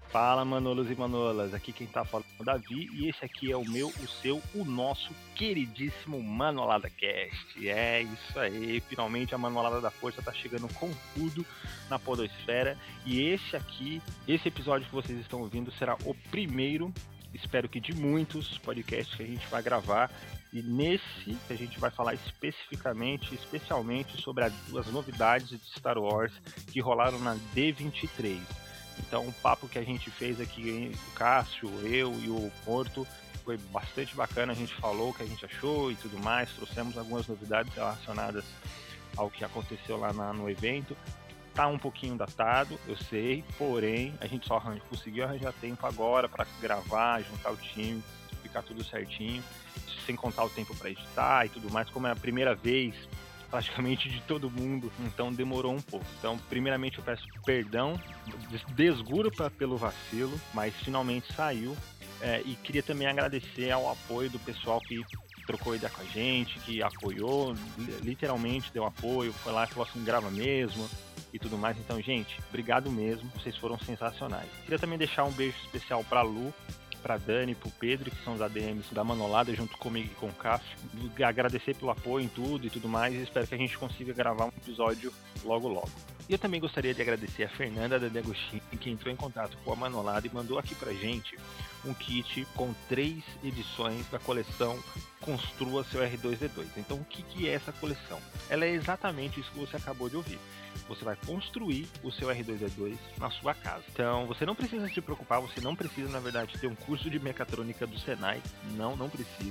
Fala, Manolos e Manolas, aqui quem tá falando é o Davi e esse aqui é o meu, o seu, o nosso queridíssimo Manolada Cast. É isso aí, finalmente a Manolada da Força tá chegando com tudo na podosfera e esse episódio que vocês estão ouvindo será o primeiro, espero que de muitos podcasts que a gente vai gravar. E nesse a gente vai falar especialmente sobre as novidades de Star Wars que rolaram na D23. Então o papo que a gente fez aqui, o Cássio, eu e o Porto, foi bastante bacana. A gente falou o que a gente achou e tudo mais, trouxemos algumas novidades relacionadas ao que aconteceu lá no evento. Tá um pouquinho datado, eu sei, porém a gente só conseguiu arranjar tempo agora para gravar, juntar o time, ficar tudo certinho, sem contar o tempo para editar e tudo mais, como é a primeira vez praticamente de todo mundo, então demorou um pouco. Então, primeiramente eu peço perdão, desguro pelo vacilo, mas finalmente saiu. E queria também agradecer ao apoio do pessoal que trocou ideia com a gente, que apoiou, literalmente deu apoio, foi lá e falou assim, grava mesmo e tudo mais. Então, gente, obrigado mesmo, vocês foram sensacionais. Queria também deixar um beijo especial pra Lu, pra Dani, pro Pedro, que são os ADMs da Manolada, junto comigo e com o Cássio. Agradecer pelo apoio em tudo e tudo mais, e espero que a gente consiga gravar um episódio logo logo. E eu também gostaria de agradecer a Fernanda da Agostini, que entrou em contato com a Manolada e mandou aqui pra gente um kit com 3 edições da coleção Construa Seu R2-D2. Então, o que é essa coleção? Ela é exatamente isso que você acabou de ouvir. Você vai construir o seu R2-D2 na sua casa. Então, você não precisa se preocupar, você não precisa, na verdade, ter um curso de mecatrônica do Senai. Não precisa.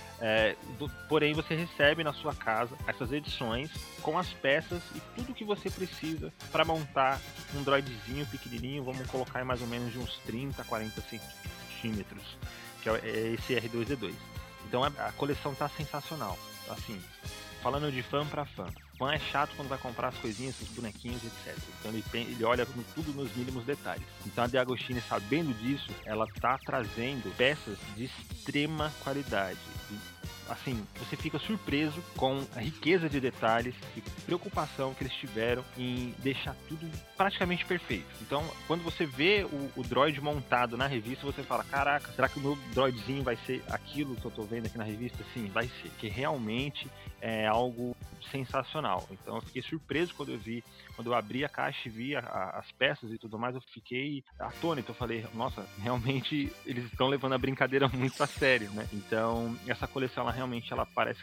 Porém, você recebe na sua casa essas edições com as peças e tudo que você precisa para montar um droidzinho pequenininho. Vamos colocar em mais ou menos de uns 30, 40 centímetros, que é esse R2-D2. Então, a coleção tá sensacional. Assim, falando de fã para fã. Fã é chato quando vai comprar as coisinhas, os bonequinhos, etc. Então ele olha tudo nos mínimos detalhes. Então a De Agostini, sabendo disso, ela tá trazendo peças de extrema qualidade. Assim, você fica surpreso com a riqueza de detalhes e preocupação que eles tiveram em deixar tudo praticamente perfeito. Então, quando você vê o droid montado na revista, você fala, caraca, será que o meu droidzinho vai ser aquilo que eu tô vendo aqui na revista? Sim, vai ser, que realmente é algo sensacional. Então eu fiquei surpreso quando eu abri a caixa e vi as peças e tudo mais, eu fiquei atônito. Eu falei, nossa, realmente eles estão levando a brincadeira muito a sério, né? Então essa coleção, ela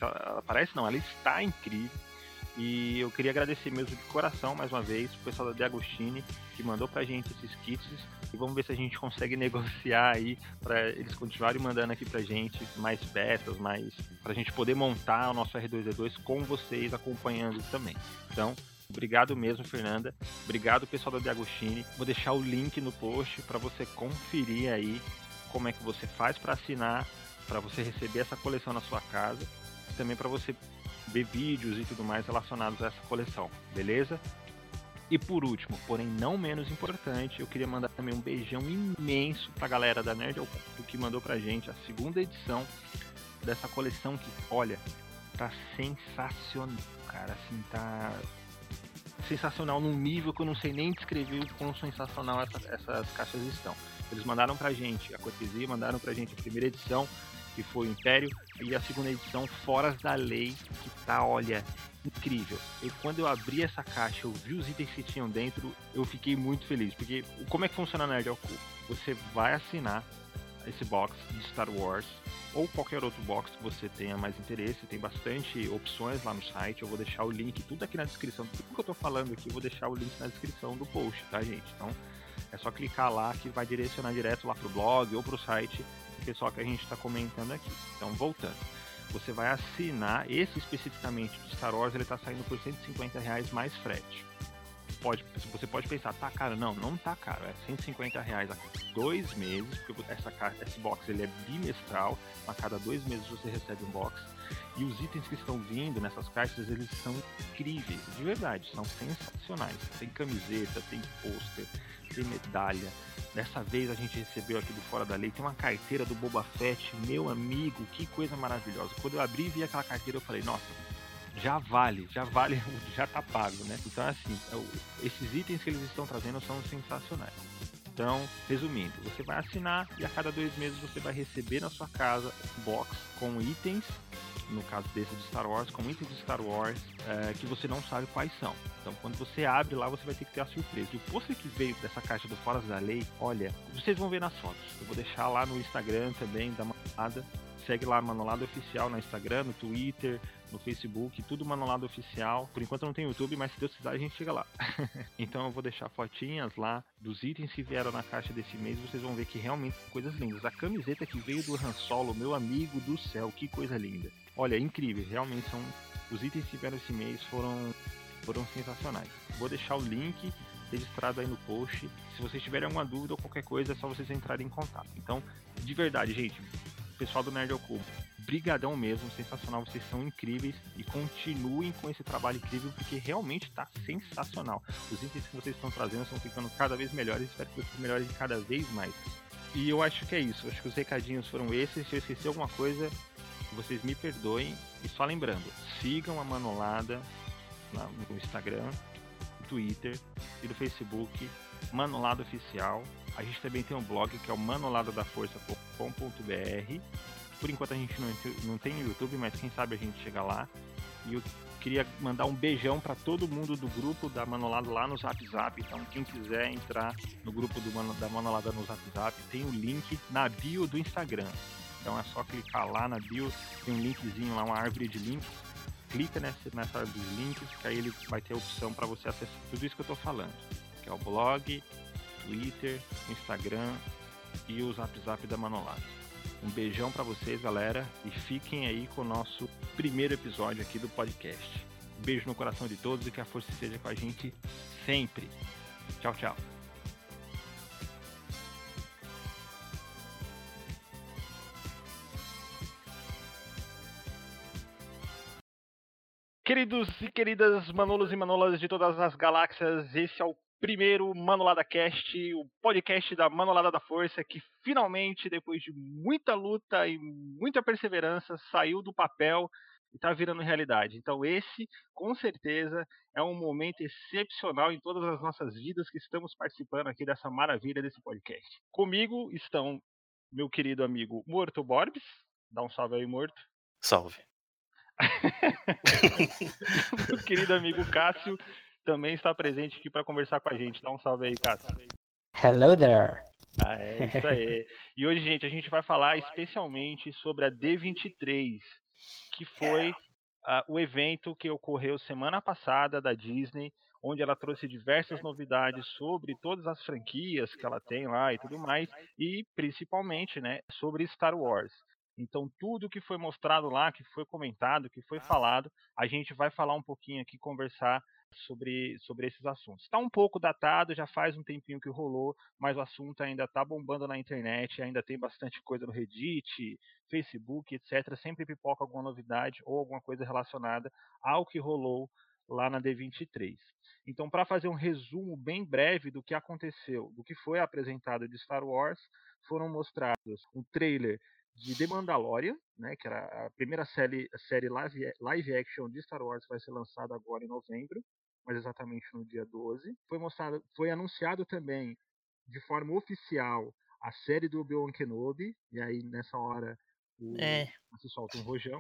está incrível. E eu queria agradecer mesmo de coração, mais uma vez, o pessoal da De Agostini, que mandou pra gente esses kits. E vamos ver se a gente consegue negociar aí, pra eles continuarem mandando aqui pra gente mais peças, pra gente poder montar o nosso R2-D2 com vocês acompanhando também. Então, obrigado mesmo, Fernanda. Obrigado, pessoal da De Agostini. Vou deixar o link no post para você conferir aí como é que você faz para assinar, para você receber essa coleção na sua casa. E também para você ver vídeos e tudo mais relacionados a essa coleção, beleza? E por último, porém não menos importante, eu queria mandar também um beijão imenso pra galera da Nerd ao Cubo, que mandou pra gente a 2ª edição dessa coleção que, olha, tá sensacional, cara, assim, tá sensacional num nível que eu não sei nem descrever o quão sensacional essas caixas estão. Eles mandaram pra gente a cortesia, mandaram pra gente a 1ª edição, que foi o Império, e a 2ª edição, Foras da Lei, que tá, olha, incrível. E quando eu abri essa caixa, eu vi os itens que tinham dentro, eu fiquei muito feliz, porque como é que funciona na Nerd ao Cubo? Você vai assinar esse box de Star Wars, ou qualquer outro box que você tenha mais interesse, tem bastante opções lá no site, eu vou deixar o link, tudo aqui na descrição, tudo que eu tô falando aqui, eu vou deixar o link na descrição do post, tá, gente? Então, é só clicar lá que vai direcionar direto lá pro blog ou pro site do pessoal que a gente está comentando aqui. Então, voltando, você vai assinar, esse especificamente de Star Wars, ele tá saindo por R$150 mais frete. Você pode pensar, tá caro? Não tá caro, é R$150 a 2 meses, porque esse box ele é bimestral, a cada 2 meses você recebe um box, e os itens que estão vindo nessas caixas, eles são incríveis, de verdade, são sensacionais. Tem camiseta, tem pôster, tem medalha. Dessa vez a gente recebeu aqui do Fora da Lei, tem uma carteira do Boba Fett, meu amigo, que coisa maravilhosa. Quando eu abri e vi aquela carteira, eu falei, nossa, já vale, já tá pago, né? Então, assim, esses itens que eles estão trazendo são sensacionais. Então, resumindo, você vai assinar e a cada 2 meses você vai receber na sua casa um box com itens, no caso desse de Star Wars, com itens de Star Wars que você não sabe quais são. Então, quando você abre lá, você vai ter que ter a surpresa. E o pôster que veio dessa caixa do Fora da Lei, olha, vocês vão ver nas fotos. Eu vou deixar lá no Instagram também, dá uma olhada. Segue lá Manolada Oficial no Instagram, no Twitter, no Facebook, tudo Manolada Oficial. Por enquanto não tem YouTube, mas se Deus quiser a gente chega lá. Então eu vou deixar fotinhas lá dos itens que vieram na caixa desse mês. Vocês vão ver que realmente são coisas lindas. A camiseta que veio do Han Solo, meu amigo do céu, que coisa linda. Olha, incrível, realmente são... Os itens que vieram esse mês foram sensacionais. Vou deixar o link registrado aí no post. Se vocês tiverem alguma dúvida ou qualquer coisa, é só vocês entrarem em contato. Então, de verdade, gente, pessoal do Nerd ao Cubo, brigadão mesmo, sensacional, vocês são incríveis e continuem com esse trabalho incrível porque realmente está sensacional. Os itens que vocês estão trazendo estão ficando cada vez melhores, espero que vocês melhorem cada vez mais. E eu acho que é isso, acho que os recadinhos foram esses. Se eu esqueci alguma coisa, vocês me perdoem. E só lembrando, sigam a Manolada no Instagram, no Twitter e no Facebook, Manolada Oficial. A gente também tem um blog que é o manoladadaforça.com.br. Por enquanto a gente não tem no YouTube, mas quem sabe a gente chega lá. E eu queria mandar um beijão para todo mundo do grupo da Manolada lá no Zap Zap. Então quem quiser entrar no grupo da Manolada no Zap Zap, tem o link na bio do Instagram. Então é só clicar lá na bio, tem um linkzinho lá, uma árvore de links. Clica nessa árvore de links, que aí ele vai ter a opção para você acessar tudo isso que eu estou falando. Que é o blog, Twitter, Instagram e o Zap Zap da Manolada. Um beijão pra vocês, galera, e fiquem aí com o nosso primeiro episódio aqui do podcast. Um beijo no coração de todos e que a força esteja com a gente sempre. Tchau, tchau. Queridos e queridas Manolos e Manolas de todas as galáxias, esse é o primeiro Manolada Cast, o podcast da Manolada da Força, que finalmente, depois de muita luta e muita perseverança, saiu do papel e está virando realidade. Então esse, com certeza, é um momento excepcional em todas as nossas vidas que estamos participando aqui dessa maravilha desse podcast. Comigo estão meu querido amigo Morto Borbs. Dá um salve aí, Morto. Salve. Meu querido amigo Cássio também está presente aqui para conversar com a gente. Dá um salve aí, Cássio. Hello there. É isso aí. E hoje, gente, a gente vai falar especialmente sobre a D23, que foi o evento que ocorreu semana passada da Disney, onde ela trouxe diversas novidades sobre todas as franquias que ela tem lá e tudo mais, e principalmente, né, sobre Star Wars. Então, tudo que foi mostrado lá, que foi comentado, que foi falado, a gente vai falar um pouquinho aqui, conversar sobre esses assuntos. Está um pouco datado, já faz um tempinho que rolou, mas o assunto ainda está bombando na internet, ainda tem bastante coisa no Reddit, Facebook, etc. Sempre pipoca alguma novidade ou alguma coisa relacionada ao que rolou lá na D23. Então, para fazer um resumo bem breve do que aconteceu, do que foi apresentado de Star Wars, foram mostrados um trailer de The Mandalorian, né, que era a primeira série live action de Star Wars, vai ser lançada agora em novembro, mas exatamente no dia 12. Foi anunciado também de forma oficial a série do Obi-Wan Kenobi, e aí nessa hora se solta um rojão.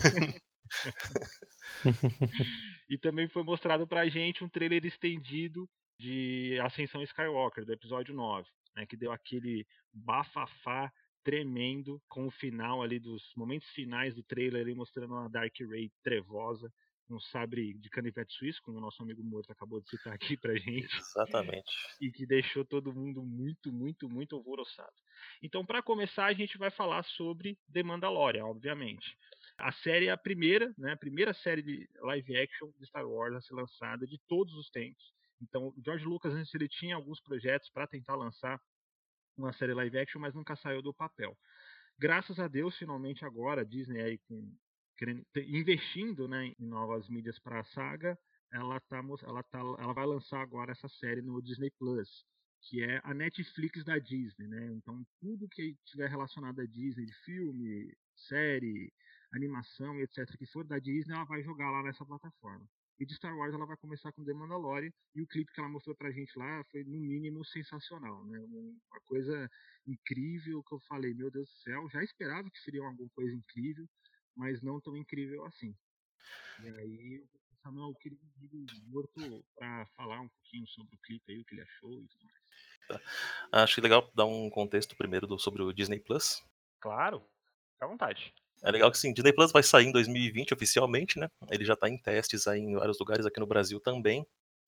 E também foi mostrado pra gente um trailer estendido de Ascensão Skywalker, do episódio 9, né, que deu aquele bafafá tremendo com o final ali dos momentos finais do trailer ali, mostrando uma Dark Ray trevosa, um sabre de canivete suíço, como o nosso amigo Morto acabou de citar aqui pra gente. Exatamente. E que deixou todo mundo muito, muito, muito alvoroçado. Então, para começar, a gente vai falar sobre The Mandalorian, obviamente. A série é a primeira, né, a primeira série de live action de Star Wars a ser lançada de todos os tempos. Então, o George Lucas antes ele tinha alguns projetos para tentar lançar uma série live action, mas nunca saiu do papel. Graças a Deus, finalmente agora a Disney aí investindo, né, em novas mídias para a saga, ela vai lançar agora essa série no Disney Plus, que é a Netflix da Disney, né? Então tudo que tiver relacionado à Disney, de filme, série, animação, etc, que for da Disney, ela vai jogar lá nessa plataforma. E de Star Wars ela vai começar com The Mandalorian, e o clipe que ela mostrou pra gente lá foi no mínimo sensacional, né? Uma coisa incrível que eu falei, meu Deus do céu, já esperava que seria alguma coisa incrível, mas não tão incrível assim. E aí o Samuel queria um morto para falar um pouquinho sobre o clipe aí, o que ele achou e tudo mais. Acho legal dar um contexto primeiro sobre o Disney Plus. Claro, fica à vontade. É legal que sim, Disney Plus vai sair em 2020 oficialmente, né? Ele já tá em testes aí em vários lugares aqui no Brasil também.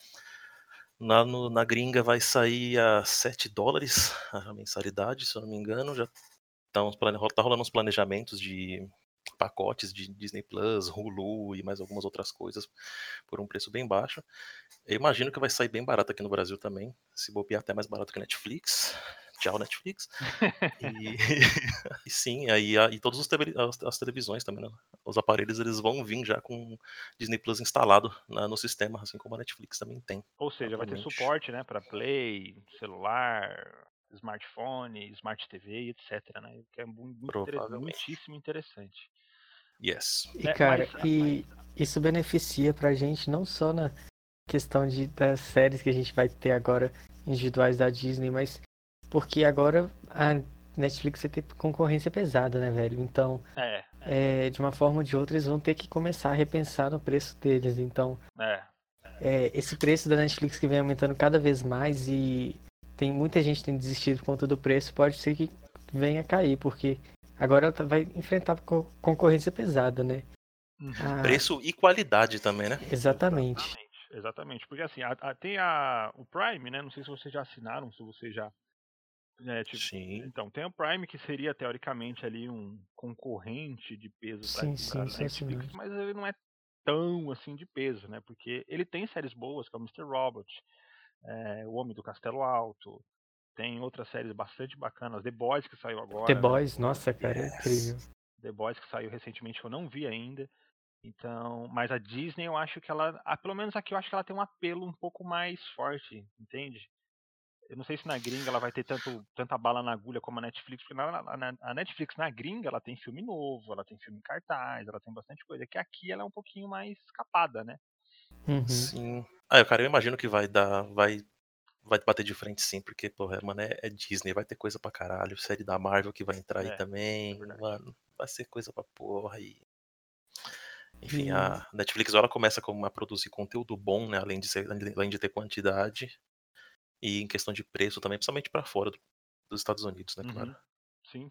Na gringa vai sair a $7 a mensalidade, se eu não me engano. Já tá rolando uns planejamentos de pacotes de Disney Plus, Hulu e mais algumas outras coisas por um preço bem baixo. Eu imagino que vai sair bem barato aqui no Brasil também, se bobear até mais barato que a Netflix. Tchau, Netflix. E, e sim, e todas as televisões também, né? Os aparelhos eles vão vir já com Disney Plus instalado no sistema, assim como a Netflix também tem. Ou seja, vai ter suporte, né, para Play, celular, smartphone, Smart TV, etc, né? Que é muitíssimo interessante. Yes. E cara, isso beneficia pra gente não só na questão das séries que a gente vai ter agora individuais da Disney, mas porque agora a Netflix vai ter concorrência pesada, né, velho? Então, de uma forma ou de outra, eles vão ter que começar a repensar no preço deles. Então, esse preço da Netflix que vem aumentando cada vez mais e tem muita gente que tem desistido por conta do preço, pode ser que venha a cair, porque agora ela vai enfrentar concorrência pesada, né? Preço e qualidade também, né? Exatamente. Porque assim, tem o Prime, né? Não sei se vocês já assinaram, se vocês já... Sim. Então, tem o Prime, que seria teoricamente ali um concorrente de peso para Netflix, mas ele não é tão assim de peso, né? Porque ele tem séries boas, como Mr. Robot, O Homem do Castelo Alto, tem outras séries bastante bacanas, The Boys, que saiu agora. The Boys, nossa, cara, é incrível. The Boys, que saiu recentemente, que eu não vi ainda. Então, mas a Disney, eu acho que ela, pelo menos aqui, eu acho que ela tem um apelo um pouco mais forte, entende? Eu não sei se na gringa ela vai ter tanta bala na agulha como a Netflix, porque a Netflix na gringa ela tem filme novo, ela tem filme em cartaz, ela tem bastante coisa. Que aqui ela é um pouquinho mais escapada, né? Sim. Cara, eu imagino que vai bater de frente sim, porque, porra, mano, é Disney, vai ter coisa pra caralho, série da Marvel que vai entrar aí também, mano, vai ser coisa pra porra e... Enfim, a Netflix ela começa a produzir conteúdo bom, né, além de ter quantidade, e em questão de preço também, principalmente pra fora dos Estados Unidos, né, claro. Sim.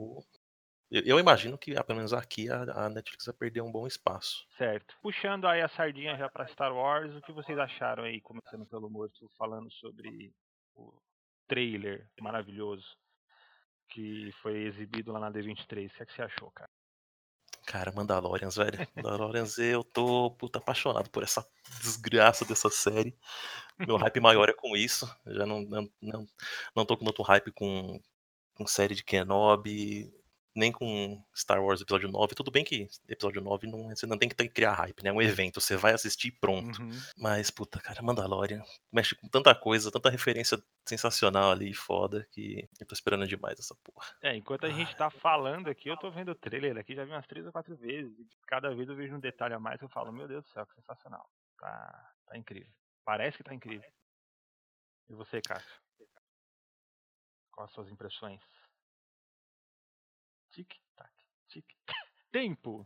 Eu imagino que, pelo menos aqui, a Netflix vai perder um bom espaço. Certo. Puxando aí a sardinha já pra Star Wars, o que vocês acharam aí, começando pelo Morto, falando sobre o trailer maravilhoso que foi exibido lá na D23? O que você achou, cara? Cara, Mandalorians, velho. Mandalorians, eu tô apaixonado por essa desgraça dessa série. Meu hype maior é com isso. Eu já não tô com tanto hype com série de Kenobi, nem com Star Wars Episódio 9. Tudo bem que Episódio 9 você não tem que criar hype, né? É um evento, você vai assistir e pronto. Mas, cara, Mandalorian mexe com tanta coisa, tanta referência sensacional ali, foda, que eu tô esperando demais essa porra. Enquanto a gente tá falando aqui, eu tô vendo o trailer aqui, já vi umas 3 ou 4 vezes, e cada vez eu vejo um detalhe a mais que eu falo, meu Deus do céu, que sensacional. Tá incrível. Parece que tá incrível. E você, Cássio? Quais as suas impressões? Tic-tac, tic-tac. Tempo!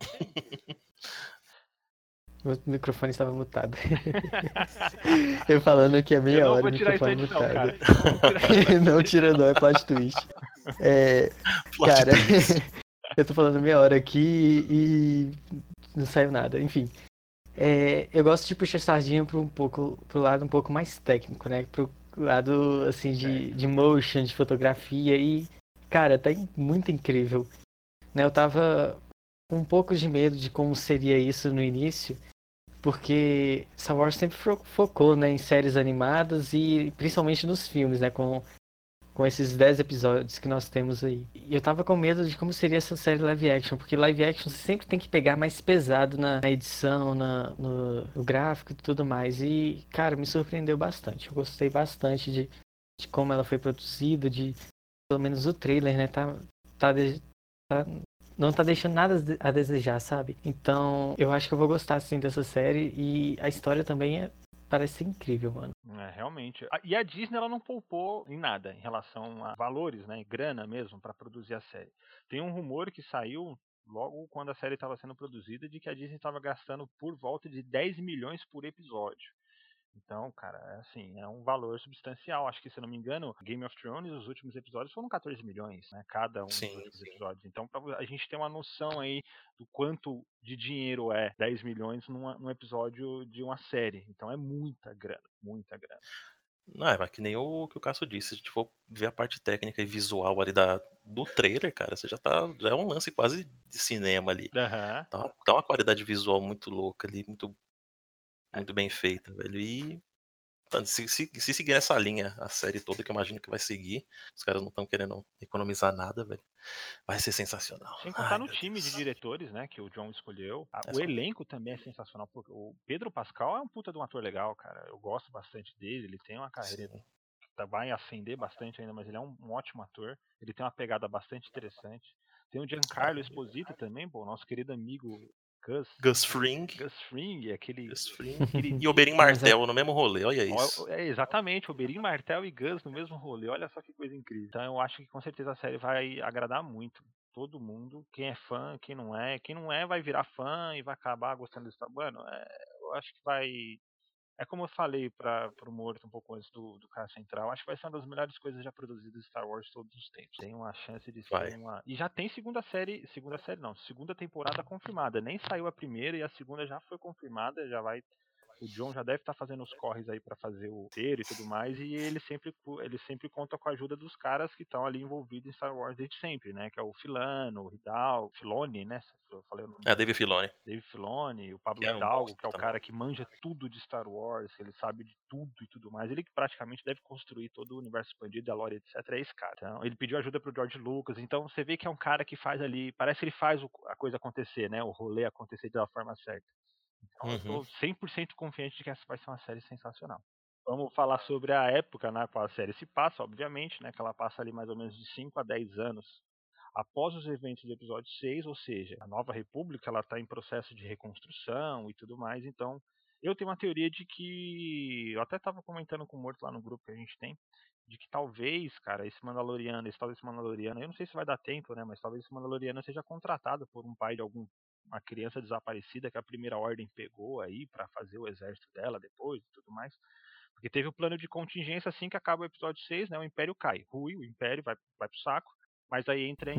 Meu microfone estava mutado. Eu falando que é meia hora o microfone mutado. Não tira não, é plot twist. Cara, eu tô falando meia hora aqui e não saiu nada. Enfim, eu gosto de puxar sardinha pro lado um pouco mais técnico, né? Pro lado, assim, de motion, de fotografia e, cara, tá muito incrível. Né? Eu tava com um pouco de medo de como seria isso no início, porque Star Wars sempre focou, né, em séries animadas e principalmente nos filmes, né, com esses 10 episódios que nós temos aí. E eu tava com medo de como seria essa série live action, porque live action você sempre tem que pegar mais pesado na edição, no gráfico e tudo mais. E, cara, me surpreendeu bastante. Eu gostei bastante de como ela foi produzida, de pelo menos o trailer, né, tá não tá deixando nada a desejar, sabe? Então, eu acho que eu vou gostar, assim, dessa série. E a história também parece ser incrível, mano. Realmente. E a Disney, ela não poupou em nada em relação a valores, né? Grana mesmo, para produzir a série. Tem um rumor que saiu logo quando a série estava sendo produzida de que a Disney estava gastando por volta de 10 milhões por episódio. Então, cara, assim, é um valor substancial. Acho que, se eu não me engano, Game of Thrones, os últimos episódios foram 14 milhões, né? Cada um dos últimos episódios. Então, pra a gente ter uma noção aí do quanto de dinheiro é 10 milhões num episódio de uma série. Então, é muita grana, muita grana. Não, mas que nem o que o Cássio disse, se a gente for ver a parte técnica e visual ali do trailer, cara, você já é um lance quase de cinema ali. Uhum. Tá uma qualidade visual muito louca ali, muito bem feita, velho. E se seguir essa linha, a série toda, que eu imagino que vai seguir, os caras não estão querendo economizar nada, velho. Vai ser sensacional. Sem contar no time de diretores, né, que o John escolheu. O elenco também é sensacional. Porque o Pedro Pascal é um puta de um ator legal, cara. Eu gosto bastante dele. Ele tem uma carreira que vai ascender bastante ainda, mas ele é um ótimo ator. Ele tem uma pegada bastante interessante. Tem o Giancarlo Esposito também, pô, nosso querido amigo Gus Fring. Aquele... E Oberyn Martell no mesmo rolê, olha isso. Exatamente, Oberyn Martell e Gus no mesmo rolê, olha só que coisa incrível. Então eu acho que com certeza a série vai agradar muito todo mundo, quem é fã, quem não é vai virar fã e vai acabar gostando disso. Mano, eu acho que vai... É como eu falei pro Morto um pouco antes do cara central, acho que vai ser uma das melhores coisas já produzidas de Star Wars todos os tempos. Tem uma chance de ser uma... E já tem segunda temporada confirmada. Nem saiu a primeira e a segunda já foi confirmada, já vai... O John já deve estar fazendo os corres aí para fazer o roteiro e tudo mais, e ele sempre conta com a ajuda dos caras que estão ali envolvidos em Star Wars desde sempre, né? Que é o Filano, o Hidalgo, Filoni, né? Eu falei o nome. David Filoni. David Filoni, o Pablo Hidalgo, que é o cara que manja tudo de Star Wars, ele sabe de tudo e tudo mais. Ele que praticamente deve construir todo o universo expandido, a lore, etc. É esse cara. Então, ele pediu ajuda pro George Lucas, então você vê que é um cara que faz ali, parece que ele faz a coisa acontecer, né? O rolê acontecer da forma certa. Então eu tô 100% confiante de que essa vai ser uma série sensacional. Vamos falar sobre a época na qual a série se passa, obviamente, né? Que ela passa ali mais ou menos de 5 a 10 anos após os eventos do episódio 6, ou seja, a Nova República ela está em processo de reconstrução e tudo mais, então eu tenho uma teoria de que, eu até estava comentando com o Morto lá no grupo que a gente tem, de que talvez, cara, esse Mandaloriano, eu não sei se vai dar tempo, né, mas talvez esse Mandaloriano seja contratado por um pai de uma criança desaparecida que a Primeira Ordem pegou aí para fazer o exército dela depois e tudo mais. Porque teve o plano de contingência assim que acaba o episódio 6, né? O Império cai. O Império vai pro saco. Mas aí entra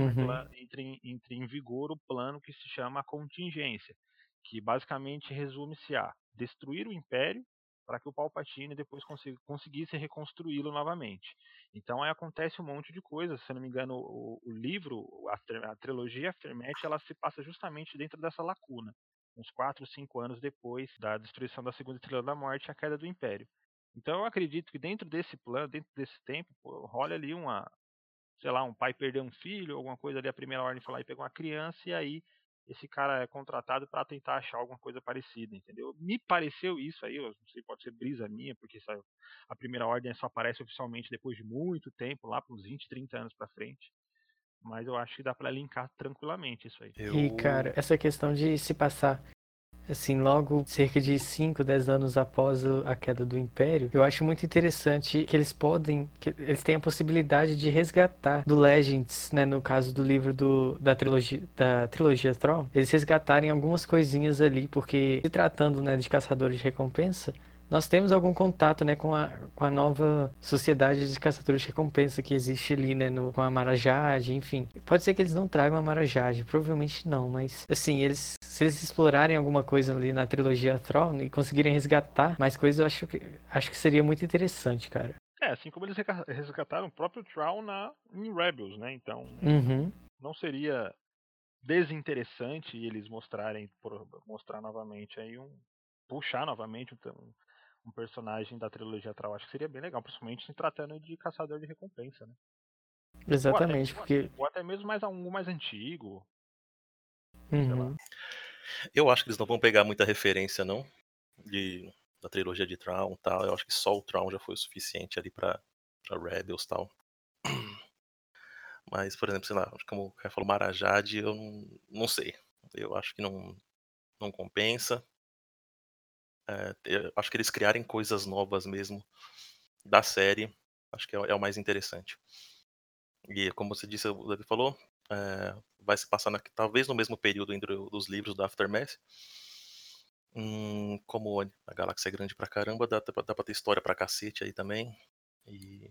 em vigor o plano que se chama a contingência, que basicamente resume-se a destruir o Império para que o Palpatine depois conseguisse reconstruí-lo novamente. Então aí acontece um monte de coisas. Se eu não me engano, o livro, a trilogia Aftermath, ela se passa justamente dentro dessa lacuna, uns 4, 5 anos depois da destruição da Segunda Estrela da Morte e a queda do Império. Então eu acredito que dentro desse plano, dentro desse tempo, rola ali um pai perdeu um filho, alguma coisa ali, a Primeira Ordem foi lá e pegou uma criança, e aí esse cara é contratado para tentar achar alguma coisa parecida, entendeu? Me pareceu isso aí, eu não sei, pode ser brisa minha, porque a Primeira Ordem só aparece oficialmente depois de muito tempo, lá para uns 20, 30 anos para frente. Mas eu acho que dá para linkar tranquilamente isso aí. E, cara, essa questão de se passar assim, logo cerca de 5, 10 anos após a queda do Império, eu acho muito interessante que eles têm a possibilidade de resgatar do Legends, né, no caso do livro da trilogia Thrawn, eles resgatarem algumas coisinhas ali, porque se tratando, né, de caçadores de recompensa, nós temos algum contato, né, com a nova sociedade de caçadores de recompensa que existe ali, né, com a Mara Jade, enfim. Pode ser que eles não tragam a Mara Jade, provavelmente não, mas, assim, se eles explorarem alguma coisa ali na trilogia Thrawn e conseguirem resgatar mais coisas, eu acho que seria muito interessante, cara. Assim como eles resgataram o próprio Thrawn em Rebels, né, então não seria desinteressante eles mostrar novamente aí puxar novamente um personagem da trilogia Thrawn. Acho que seria bem legal, principalmente se tratando de caçador de recompensa, né? Exatamente, ou até mesmo algo mais antigo. Sei lá. Eu acho que eles não vão pegar muita referência, não, da trilogia de Thrawn e tal. Eu acho que só o Thrawn já foi o suficiente ali pra Rebels e tal. Mas, por exemplo, sei lá, como o Caio falou, Marajade, eu não sei. Eu acho que não compensa. Eu acho que eles criarem coisas novas mesmo da série, acho que é o mais interessante. E como você disse, o Davi falou, vai se passar talvez no mesmo período entre os livros do Aftermath. Como a galáxia é grande pra caramba, dá pra ter história pra cacete aí também. E.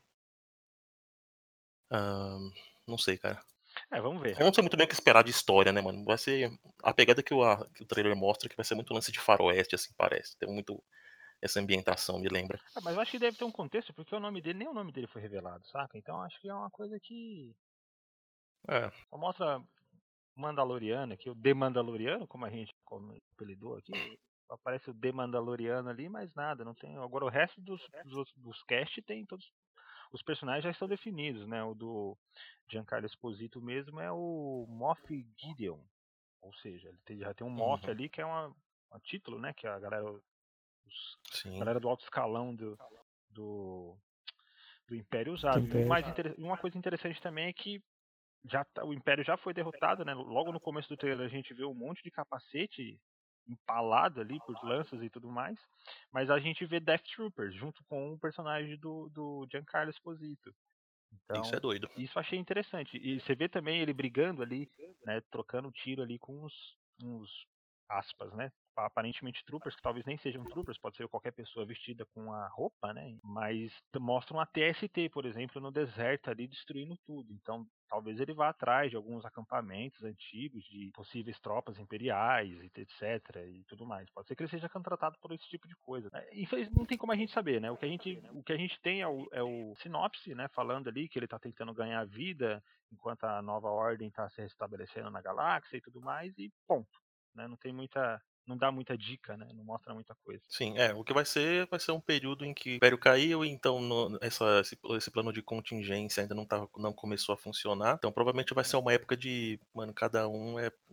Não sei, cara. Vamos ver. Eu não sei muito bem o que esperar de história, né, mano? Vai ser. A pegada que o trailer mostra que vai ser muito lance de faroeste, assim, parece. Tem muito essa ambientação, me lembra. Mas eu acho que deve ter um contexto, porque nem o nome dele foi revelado, saca? Então acho que é uma coisa que. Só mostra Mandaloriano aqui, o The Mandaloriano, como apelidou aqui. Aparece o The Mandaloriano ali, mas nada, não tem. Agora o resto dos cast tem todos. Os personagens já estão definidos, né? O do Giancarlo Esposito mesmo é o Moff Gideon. Ou seja, ele já tem um Moff ali que é um título, né? Que a galera, galera do alto escalão do Império usava. E uma coisa interessante também é que o Império já foi derrotado, né? Logo no começo do trailer a gente vê um monte de capacete empalado ali por lanças e tudo mais, mas a gente vê Death Troopers junto com o personagem do Giancarlo Esposito. Então, isso é doido. Isso eu achei interessante. E você vê também ele brigando ali, né, trocando tiro ali com uns aspas, né? Aparentemente troopers, que talvez nem sejam troopers, pode ser qualquer pessoa vestida com a roupa, né? Mas mostram a TST, por exemplo, no deserto ali destruindo tudo. Então, talvez ele vá atrás de alguns acampamentos antigos de possíveis tropas imperiais, etc. e tudo mais. Pode ser que ele seja contratado por esse tipo de coisa. Não tem como a gente saber, né? O que a gente tem é o sinopse, né? Falando ali que ele está tentando ganhar vida enquanto a nova ordem está se restabelecendo na galáxia e tudo mais, e ponto. Né? Não dá muita dica, né? Não mostra muita coisa. Sim, o que vai ser um período em que o Império caiu, então esse plano de contingência ainda não começou a funcionar. Então provavelmente vai ser uma época de, mano, cada um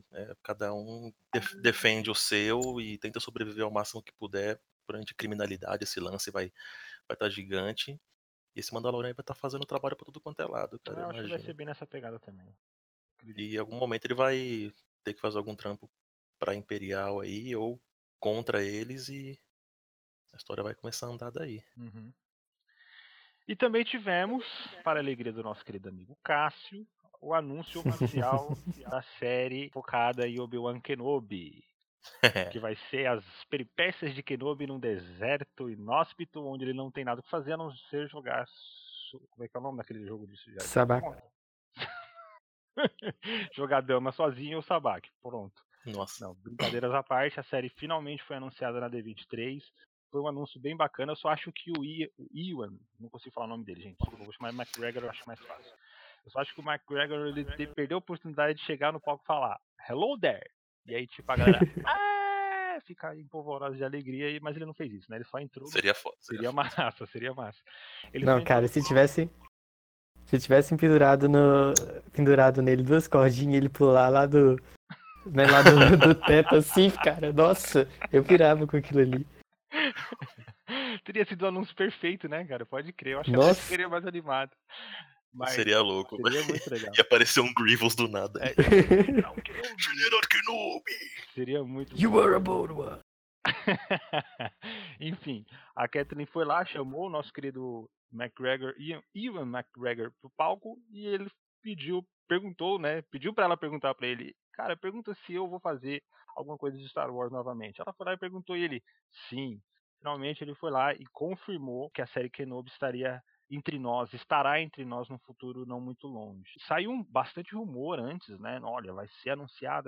defende o seu e tenta sobreviver ao máximo que puder perante criminalidade. Esse lance vai estar gigante. E esse Mandalorian vai estar fazendo trabalho pra tudo quanto é lado, cara. Eu acho que vai ser bem nessa pegada também. E em algum momento ele vai ter que fazer algum trampo pra Imperial aí, ou contra eles, e a história vai começar a andar daí. E também tivemos, para a alegria do nosso querido amigo Cássio, o anúncio oficial da série focada em Obi-Wan Kenobi. Que vai ser as peripécias de Kenobi num deserto inóspito, onde ele não tem nada que fazer a não ser jogar. Como é que é o nome daquele jogo disso já? Sabak. Jogar dama sozinho ou Sabak. Pronto. Nossa. Não, brincadeiras à parte, a série finalmente foi anunciada na D23. Foi um anúncio bem bacana. Eu só acho que o Ewan, não consigo falar o nome dele, gente. Desculpa, vou chamar de McGregor, eu acho mais fácil. Eu só acho que o McGregor ele perdeu a oportunidade de chegar no palco e falar Hello there! E aí, tipo, a galera fica empolvorosa de alegria, mas ele não fez isso, né? Ele só entrou. Seria foda. Seria massa, seria massa. Ele não, cara, se tivessem pendurado nele duas cordinhas e ele pular lá do teto assim, cara, nossa, eu pirava com aquilo ali. Teria sido o anúncio perfeito, né, cara? Pode crer, eu acho que até seria mais animado. Mas seria louco, seria muito legal. E aparecer um Grievous do nada. General Kenobi! Seria muito You were a bold one. Enfim, a Kathleen foi lá, chamou o nosso querido McGregor, Ewan McGregor, pro palco e ele pediu pra ela perguntar pra ele, cara, pergunta se eu vou fazer alguma coisa de Star Wars novamente. Ela foi lá e perguntou e ele, sim. Finalmente ele foi lá e confirmou que a série Kenobi estará entre nós num futuro não muito longe. Saiu bastante rumor antes, né? Olha, vai ser anunciada,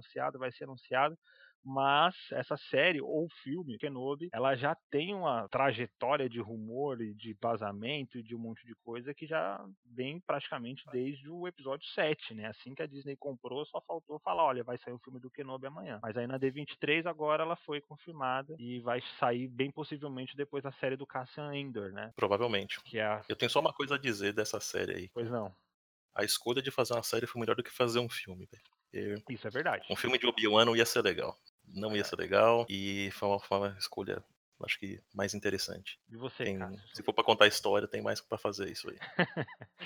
mas essa série ou filme, Kenobi, ela já tem uma trajetória de rumor e de vazamento e de um monte de coisa que já vem praticamente desde o episódio 7, né? Assim que a Disney comprou, só faltou falar, olha, vai sair o filme do Kenobi amanhã. Mas aí na D23 agora ela foi confirmada e vai sair bem possivelmente depois da série do Cassian Andor, né? Provavelmente. Eu tenho só uma coisa a dizer dessa série aí. Pois não. A escolha de fazer uma série foi melhor do que fazer um filme, velho. Isso é verdade. Um filme de Obi-Wan não ia ser legal. Não ia ser legal e foi uma escolha, acho que, mais interessante. E você, Cássio? Se for pra contar a história, tem mais pra fazer isso aí.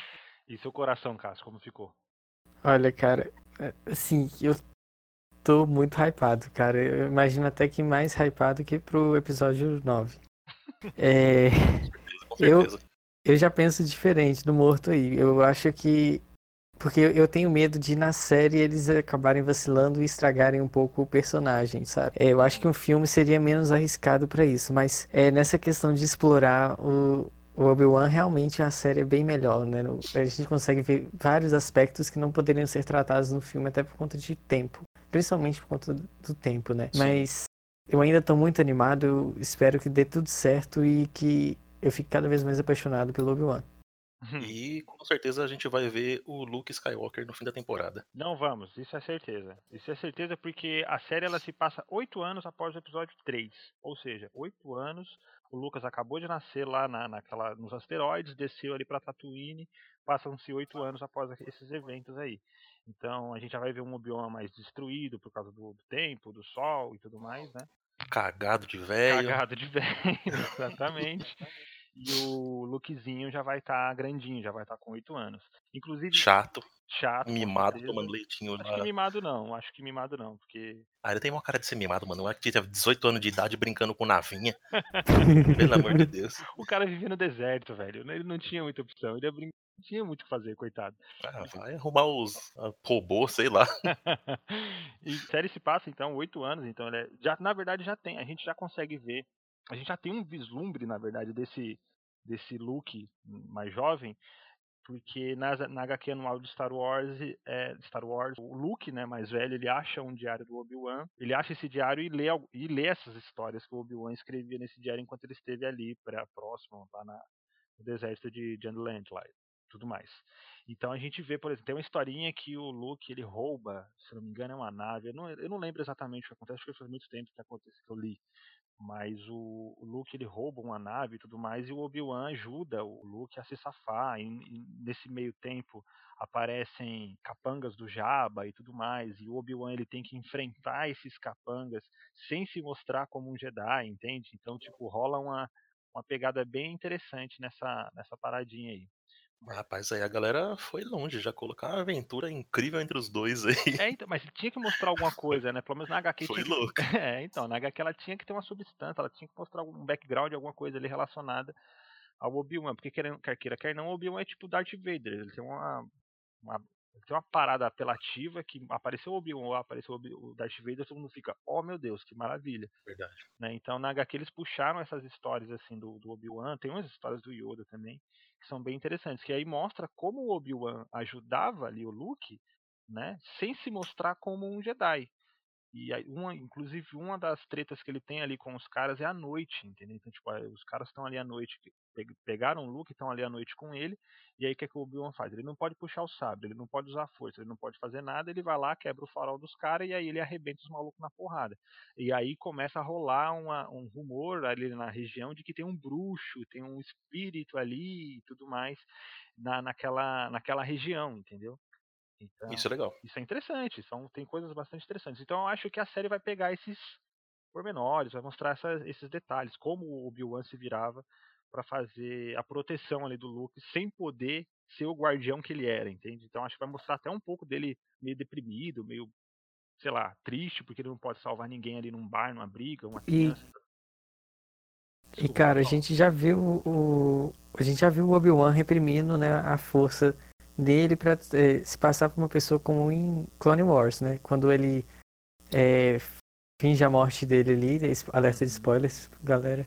E seu coração, Cássio, como ficou? Olha, cara, assim, eu tô muito hypado, cara. Eu imagino até que mais hypado que pro episódio 9. É, Com eu, certeza. eu já penso diferente do morto aí. Eu acho que. Porque eu tenho medo de na série eles acabarem vacilando e estragarem um pouco o personagem, sabe? Eu acho que um filme seria menos arriscado pra isso, mas nessa questão de explorar o Obi-Wan, realmente a série é bem melhor, né? A gente consegue ver vários aspectos que não poderiam ser tratados no filme, até por conta de tempo. Principalmente por conta do tempo, né? Sim. Mas eu ainda tô muito animado, eu espero que dê tudo certo e que eu fique cada vez mais apaixonado pelo Obi-Wan. E com certeza a gente vai ver o Luke Skywalker no fim da temporada. Não vamos, isso é certeza. Isso é certeza porque a série ela se passa 8 anos após o episódio 3. Ou seja, 8 anos, o Lucas acabou de nascer lá nos asteroides, desceu ali pra Tatooine, passam-se 8 anos após esses eventos aí. Então a gente já vai ver um Obi-Wan mais destruído por causa do tempo, do sol e tudo mais, né? Cagado de velho. Cagado de velho, exatamente. E o Lukezinho já vai estar grandinho, já vai estar com 8 anos. Inclusive, Chato. chato, com Mimado, certeza. tomando leitinho Acho que lá. mimado não, porque. Ah, ele tem uma cara de ser mimado, mano. Um que teve 18 anos de idade brincando com navinha. Pelo amor de Deus. O cara vivia no deserto, velho. Ele não tinha muita opção. Não tinha muito o que fazer, coitado. Ah, vai arrumar os robôs, sei lá. E a série se passa, então, 8 anos. Então, na verdade, já tem. A gente já consegue ver. A gente já tem um vislumbre, na verdade, desse Luke mais jovem. Porque na HQ anual de Star Wars, o Luke, né, mais velho, ele acha um diário do Obi-Wan, ele acha esse diário e lê essas histórias que o Obi-Wan escrevia nesse diário enquanto ele esteve ali, próximo, lá no deserto de Jandalent, lá, tudo mais. Então a gente vê, por exemplo, tem uma historinha que o Luke, ele rouba, se não me engano é uma nave, eu não lembro exatamente o que acontece, porque faz muito tempo que acontece que eu li, mas o Luke ele rouba uma nave e tudo mais, e o Obi-Wan ajuda o Luke a se safar. E nesse meio tempo aparecem capangas do Jabba e tudo mais, e o Obi-Wan ele tem que enfrentar esses capangas sem se mostrar como um Jedi, entende? Então, tipo, rola uma pegada bem interessante nessa paradinha aí. Rapaz, aí a galera foi longe, já colocar uma aventura incrível entre os dois aí. Então, mas tinha que mostrar alguma coisa, né? Pelo menos na HQ Foi tinha que. louco. Então, na HQ ela tinha que ter uma substância, ela tinha que mostrar um background, alguma coisa ali relacionada ao Obi-Wan, porque quer queira, quer não, o Obi-Wan é tipo Darth Vader, ele tem ele tem uma parada apelativa que apareceu o Obi-Wan ou apareceu o Darth Vader, todo mundo fica, oh meu Deus, que maravilha. Verdade. Né? Então na HQ eles puxaram essas histórias assim do Obi-Wan, tem umas histórias do Yoda também, que são bem interessantes, que aí mostra como o Obi-Wan ajudava ali o Luke, né, sem se mostrar como um Jedi. E aí, inclusive, uma das tretas que ele tem ali com os caras é à noite, entendeu? Então, tipo, os caras estão ali à noite, pegaram o Luke, estão ali à noite com ele, e aí o que é que o Obi-Wan faz? Ele não pode puxar o sabre, ele não pode usar a força, ele não pode fazer nada, ele vai lá, quebra o farol dos caras, e aí ele arrebenta os malucos na porrada. E aí começa a rolar um rumor ali na região de que tem um bruxo, tem um espírito ali e tudo mais naquela região, entendeu? Então, Isso é legal. isso é interessante, tem coisas bastante interessantes. Então eu acho que a série vai pegar esses pormenores, vai mostrar esses detalhes, como o Obi-Wan se virava para fazer a proteção ali do Luke sem poder ser o guardião que ele era, entende? Então acho que vai mostrar até um pouco dele meio deprimido, meio, sei lá, triste, porque ele não pode salvar ninguém ali num bar, numa briga, uma E, criança. Desculpa, cara, pode a falar. gente já viu a gente já viu o Obi-Wan reprimindo, né, a força dele pra se passar por uma pessoa comum em Clone Wars, né? Quando ele finge a morte dele ali, alerta de spoilers, galera,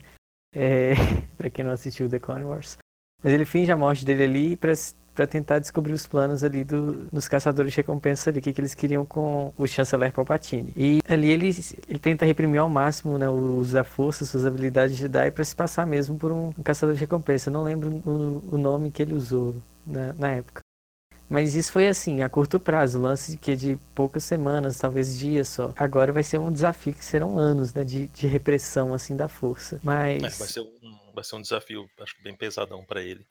pra quem não assistiu The Clone Wars. Mas ele finge a morte dele ali pra tentar descobrir os planos ali dos caçadores de recompensa ali, que eles queriam com o chanceler Palpatine. E ali ele tenta reprimir ao máximo, né, o uso da força, suas habilidades de Jedi pra se passar mesmo por um caçador de recompensa. Eu não lembro o nome que ele usou na época. Mas isso foi assim, a curto prazo, lance de poucas semanas, talvez dias só. Agora vai ser um desafio que serão anos, né, de repressão assim da força. Mas Vai ser um desafio, acho que bem pesadão pra ele.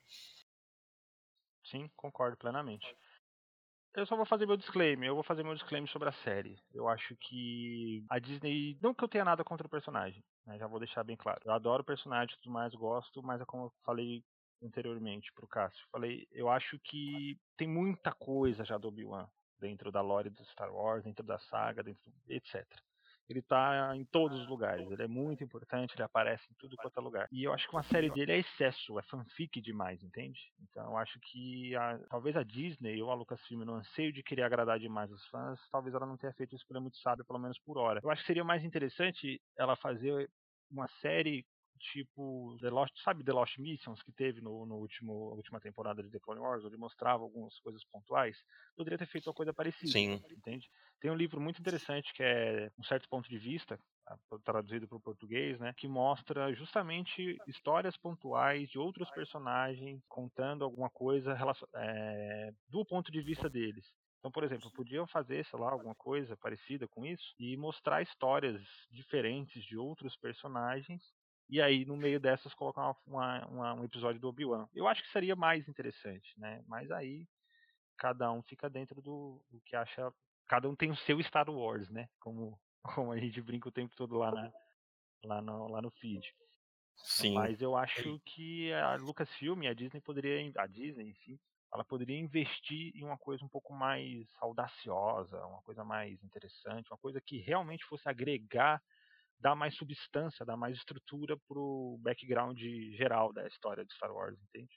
Sim, concordo plenamente. Eu só vou fazer meu disclaimer, sobre a série. Eu acho que a Disney, não que eu tenha nada contra o personagem, né, já vou deixar bem claro. Eu adoro o personagem, tudo mais, gosto, mas é como eu falei anteriormente pro Cássio. Falei, eu acho que tem muita coisa já do Obi-Wan dentro da lore do Star Wars, dentro da saga, etc. Ele tá em todos os lugares, ele é muito importante, ele aparece em tudo quanto é lugar. E eu acho que uma série dele é excesso, é fanfic demais, entende? Então eu acho que talvez a Disney ou a Lucasfilm, no anseio de querer agradar demais os fãs, talvez ela não tenha feito isso muito sábio, pelo menos por hora. Eu acho que seria mais interessante ela fazer uma série tipo The Lost Missions que teve no última temporada de The Clone Wars, onde mostrava algumas coisas pontuais. Poderia ter feito uma coisa parecida, Sim. entende? Tem um livro muito interessante que é Um Certo Ponto de Vista, traduzido para o português, né, que mostra justamente histórias pontuais de outros personagens contando alguma coisa do ponto de vista deles. Então, por exemplo, podiam fazer, sei lá, alguma coisa parecida com isso e mostrar histórias diferentes de outros personagens e aí no meio dessas colocar um episódio do Obi-Wan. Eu acho que seria mais interessante, né? Mas aí cada um fica dentro do que acha. Cada um tem o seu Star Wars, né? Como a gente brinca o tempo todo lá no feed. Sim. Mas eu acho que a Lucasfilm, a Disney, enfim, ela poderia investir em uma coisa um pouco mais audaciosa, uma coisa mais interessante, uma coisa que realmente fosse agregar, dar mais substância, dar mais estrutura pro background geral da história de Star Wars, entende?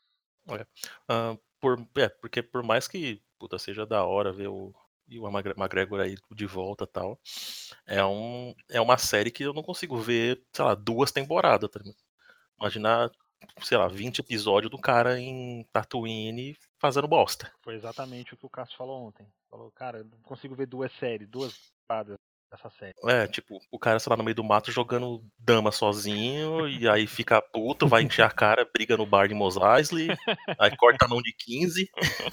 Porque por mais que seja da hora ver o Ewan McGregor aí de volta e tal, é uma série que eu não consigo ver, sei lá, 2 temporadas, tá ligado? Imaginar, sei lá, 20 episódios do cara em Tatooine fazendo bosta. Foi exatamente o que o Cássio falou ontem. Falou, cara, eu não consigo ver 2 temporadas dessa série. Tipo, o cara, sei lá, no meio do mato jogando dama sozinho, e aí fica puto, vai encher a cara, briga no bar de Mos Eisley, aí corta a mão de 15.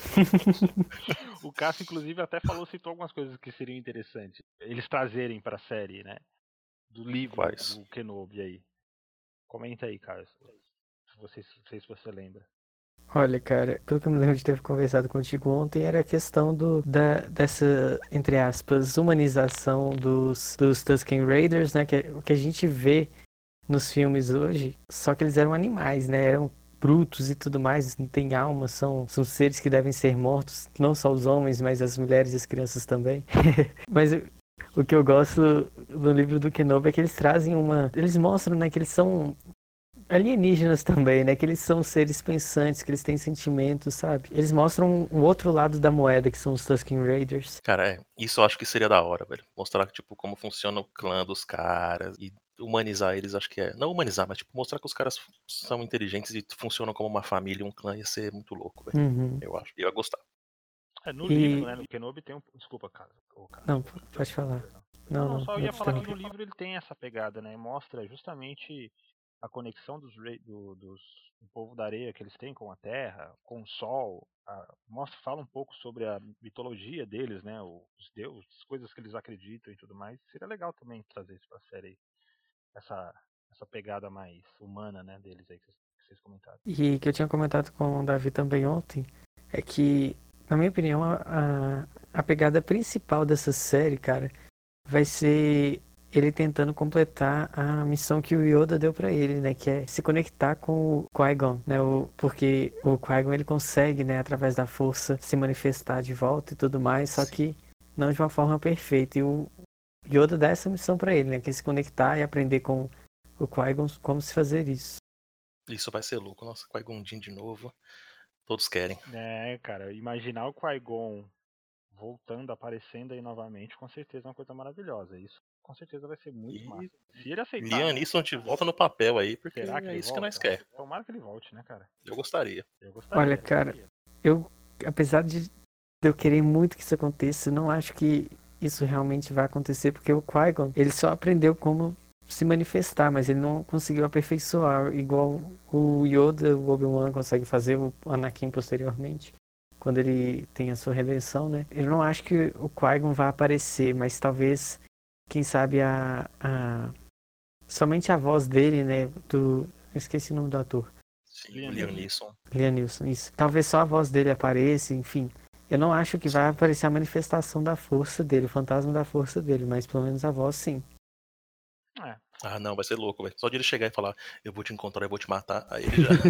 O Cássio, inclusive, até citou algumas coisas que seriam interessantes eles trazerem pra série, né? Do livro Quais? do Kenobi aí. Comenta aí, cara. Não sei se você lembra. Olha, cara, pelo que eu me lembro de ter conversado contigo ontem, era a questão dessa, entre aspas, humanização dos Tusken Raiders, né? O que a gente vê nos filmes hoje, só que eles eram animais, né? Eram brutos e tudo mais, não tem alma, são seres que devem ser mortos, não só os homens, mas as mulheres e as crianças também. Mas o que eu gosto do livro do Kenobi é que eles trazem eles mostram, né, que eles são alienígenas também, né? Que eles são seres pensantes, que eles têm sentimentos, sabe? Eles mostram um outro lado da moeda, que são os Tusken Raiders. Cara, isso eu acho que seria da hora, velho. Mostrar, tipo, como funciona o clã dos caras e humanizar eles, acho que é. Não humanizar, mas tipo, mostrar que os caras são inteligentes e funcionam como uma família, um clã, ia ser muito louco, velho. Uhum. Eu acho. Eu ia gostar. No livro, né? No Kenobi tem Desculpa, cara. Não, pode falar. Não, só ia falar que no livro ele tem essa pegada, né? Mostra justamente a conexão do povo da areia que eles têm com a terra, com o sol. Fala um pouco sobre a mitologia deles, né? Os deuses, as coisas que eles acreditam e tudo mais. Seria legal também trazer isso pra série aí. Essa pegada mais humana, né, deles aí que vocês comentaram. E que eu tinha comentado com o Davi também ontem é que, na minha opinião, a pegada principal dessa série, cara, vai ser ele tentando completar a missão que o Yoda deu pra ele, né? Que é se conectar com o Qui-Gon, né? Porque o Qui-Gon, ele consegue, né? Através da força, se manifestar de volta e tudo mais, só que não de uma forma perfeita. E o Yoda dá essa missão pra ele, né? Que é se conectar e aprender com o Qui-Gon como se fazer isso. Isso vai ser louco. Nossa, Qui-Gon Jinn de novo. Todos querem. Cara, imaginar o Qui-Gon voltando, aparecendo aí novamente, com certeza é uma coisa maravilhosa. Isso com certeza vai ser muito massa. Se ele aceitar. Liam Neeson te volta no papel aí, porque será que é isso volta? que nós quer. Tomara que ele volte, né, cara? Eu gostaria. Olha, cara, apesar de eu querer muito que isso aconteça, eu não acho que isso realmente vai acontecer, porque o Qui-Gon, ele só aprendeu como se manifestar, mas ele não conseguiu aperfeiçoar, igual o Yoda, o Obi-Wan consegue fazer, o Anakin posteriormente, quando ele tem a sua redenção, né? Eu não acho que o Qui-Gon vai aparecer, mas talvez, quem sabe, somente a voz dele, né, eu esqueci o nome do ator. Sim, Liam Neeson. Liam Neeson, isso. Talvez só a voz dele apareça, enfim. Eu não acho que vai aparecer a manifestação da força dele, o fantasma da força dele, mas pelo menos a voz sim. Ah, não, vai ser louco, velho. Só de ele chegar e falar, eu vou te encontrar, eu vou te matar, aí ele já...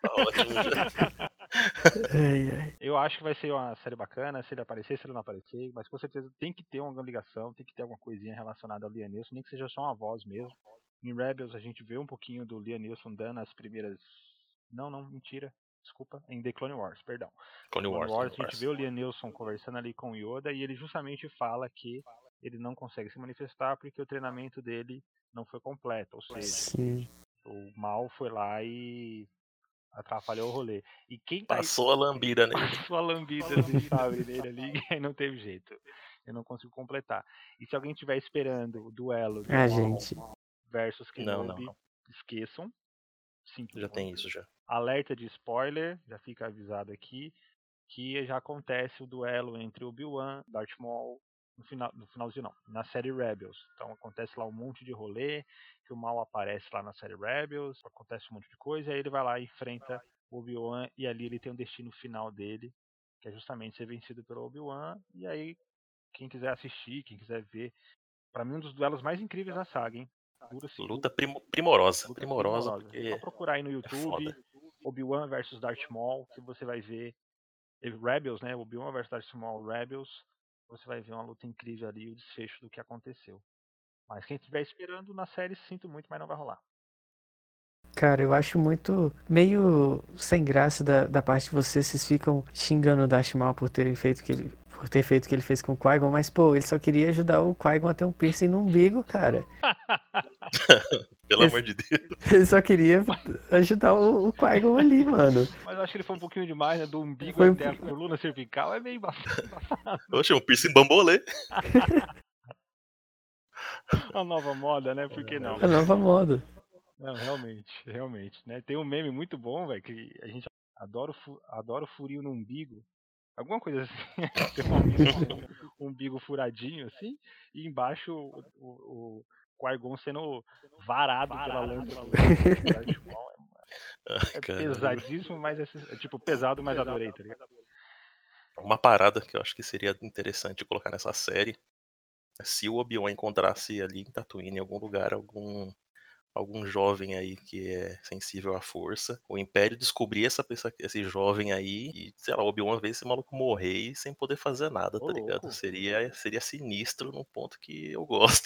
Tá ótimo já. Eu acho que vai ser uma série bacana, se ele aparecer, se ele não aparecer, mas com certeza tem que ter uma ligação, tem que ter alguma coisinha relacionada ao Liam Neeson, nem que seja só uma voz mesmo. Em Rebels a gente vê um pouquinho do Liam Neeson dando as primeiras... Não, mentira. Desculpa, em The Clone Wars, perdão. Clone Wars, a gente vê o Liam Neeson conversando ali com o Yoda e ele justamente fala que ele não consegue se manifestar porque o treinamento dele não foi completo, ou seja, Sim. o mal foi lá e atrapalhou o rolê. E quem passou a lambida nele. Passou a lambida de sabre nele ali e aí não teve jeito. Eu não consigo completar. E se alguém estiver esperando o duelo de gente. versus Kenobi, Não. esqueçam. Sinto já muito. tem isso já. Alerta de spoiler, já fica avisado aqui, que já acontece o duelo entre Obi-Wan e Darth Maul no finalzinho não, na série Rebels. Então acontece lá um monte de rolê, que o mal aparece lá na série Rebels, acontece um monte de coisa, e aí ele vai lá e enfrenta o Obi-Wan, e ali ele tem um destino final dele, que é justamente ser vencido pelo Obi-Wan, e aí quem quiser assistir, quem quiser ver, pra mim um dos duelos mais incríveis da saga, hein? Luta primorosa. Luta primorosa, primorosa. porque Só procurar aí no YouTube, Obi-Wan versus Darth Maul, que você vai ver Rebels, né? Obi-Wan vs Darth Maul Rebels, você vai ver uma luta incrível ali, o desfecho do que aconteceu. Mas quem estiver esperando na série, sinto muito, mas não vai rolar. Cara, eu acho meio sem graça da parte de vocês ficam xingando o Darth Maul por ter feito o que ele fez com o Qui-Gon, mas pô, ele só queria ajudar o Qui-Gon a ter um piercing no umbigo, cara. Pelo amor de Deus. Ele só queria ajudar o Qui-Gon ali, mano. Mas eu acho que ele foi um pouquinho demais, né? Do umbigo até a coluna cervical é meio embaçado. Oxe, um piercing bambolê. A nova moda, né? Por que não? A nova moda. Não, realmente, né? Tem um meme muito bom, velho, que a gente adora o furinho no umbigo. Alguma coisa assim. Tem um amigo com um umbigo furadinho, assim, e embaixo o Qui-Gon sendo varado pela lança do Darth Maul. É pesadíssimo, mas é tipo pesado, mas adorei, tá ligado? Uma parada que eu acho que seria interessante colocar nessa série é se o Obi-Wan encontrasse ali em Tatooine, em algum lugar, algum jovem aí que é sensível à força, o Império descobrir esse jovem aí e, sei lá, o Obi-Wan ver esse maluco morrer sem poder fazer nada, tá ligado? Seria sinistro num ponto que eu gosto.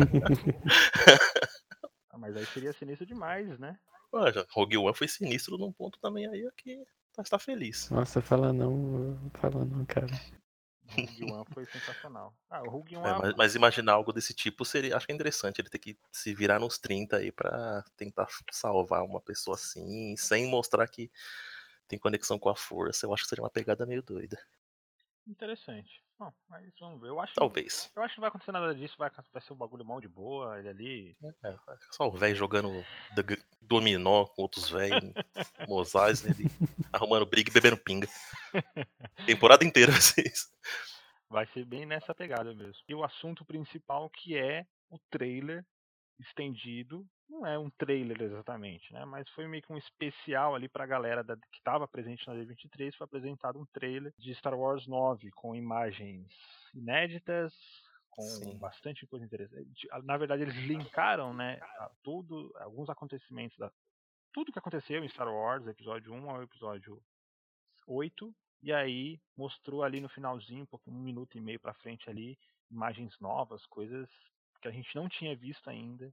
Mas aí seria sinistro demais, né? Rogue One foi sinistro num ponto também aí que está feliz. Nossa, fala não, cara. Rogue One foi sensacional. O Rogue One... mas imaginar algo desse tipo acho que é interessante. Ele ter que se virar nos 30 aí pra tentar salvar uma pessoa assim, sem mostrar que tem conexão com a força. Eu acho que seria uma pegada meio doida. Interessante. Bom, mas vamos ver. Talvez. Eu acho que não vai acontecer nada disso, vai ser um bagulho mal de boa, ele ali. Só o velho jogando dominó com outros velhos, Mosais, né, arrumando briga e bebendo pinga. Temporada inteira vocês. Vai ser bem nessa pegada mesmo. E o assunto principal, que é o trailer estendido, não é um trailer exatamente, né? Mas foi meio que um especial ali pra galera que estava presente na D23, foi apresentado um trailer de Star Wars 9 com imagens inéditas, com bastante coisa interessante. Na verdade, eles linkaram, né, alguns acontecimentos tudo que aconteceu em Star Wars, episódio 1 ao episódio 8, e aí mostrou ali no finalzinho, um minuto e meio pra frente ali, imagens novas, coisas que a gente não tinha visto ainda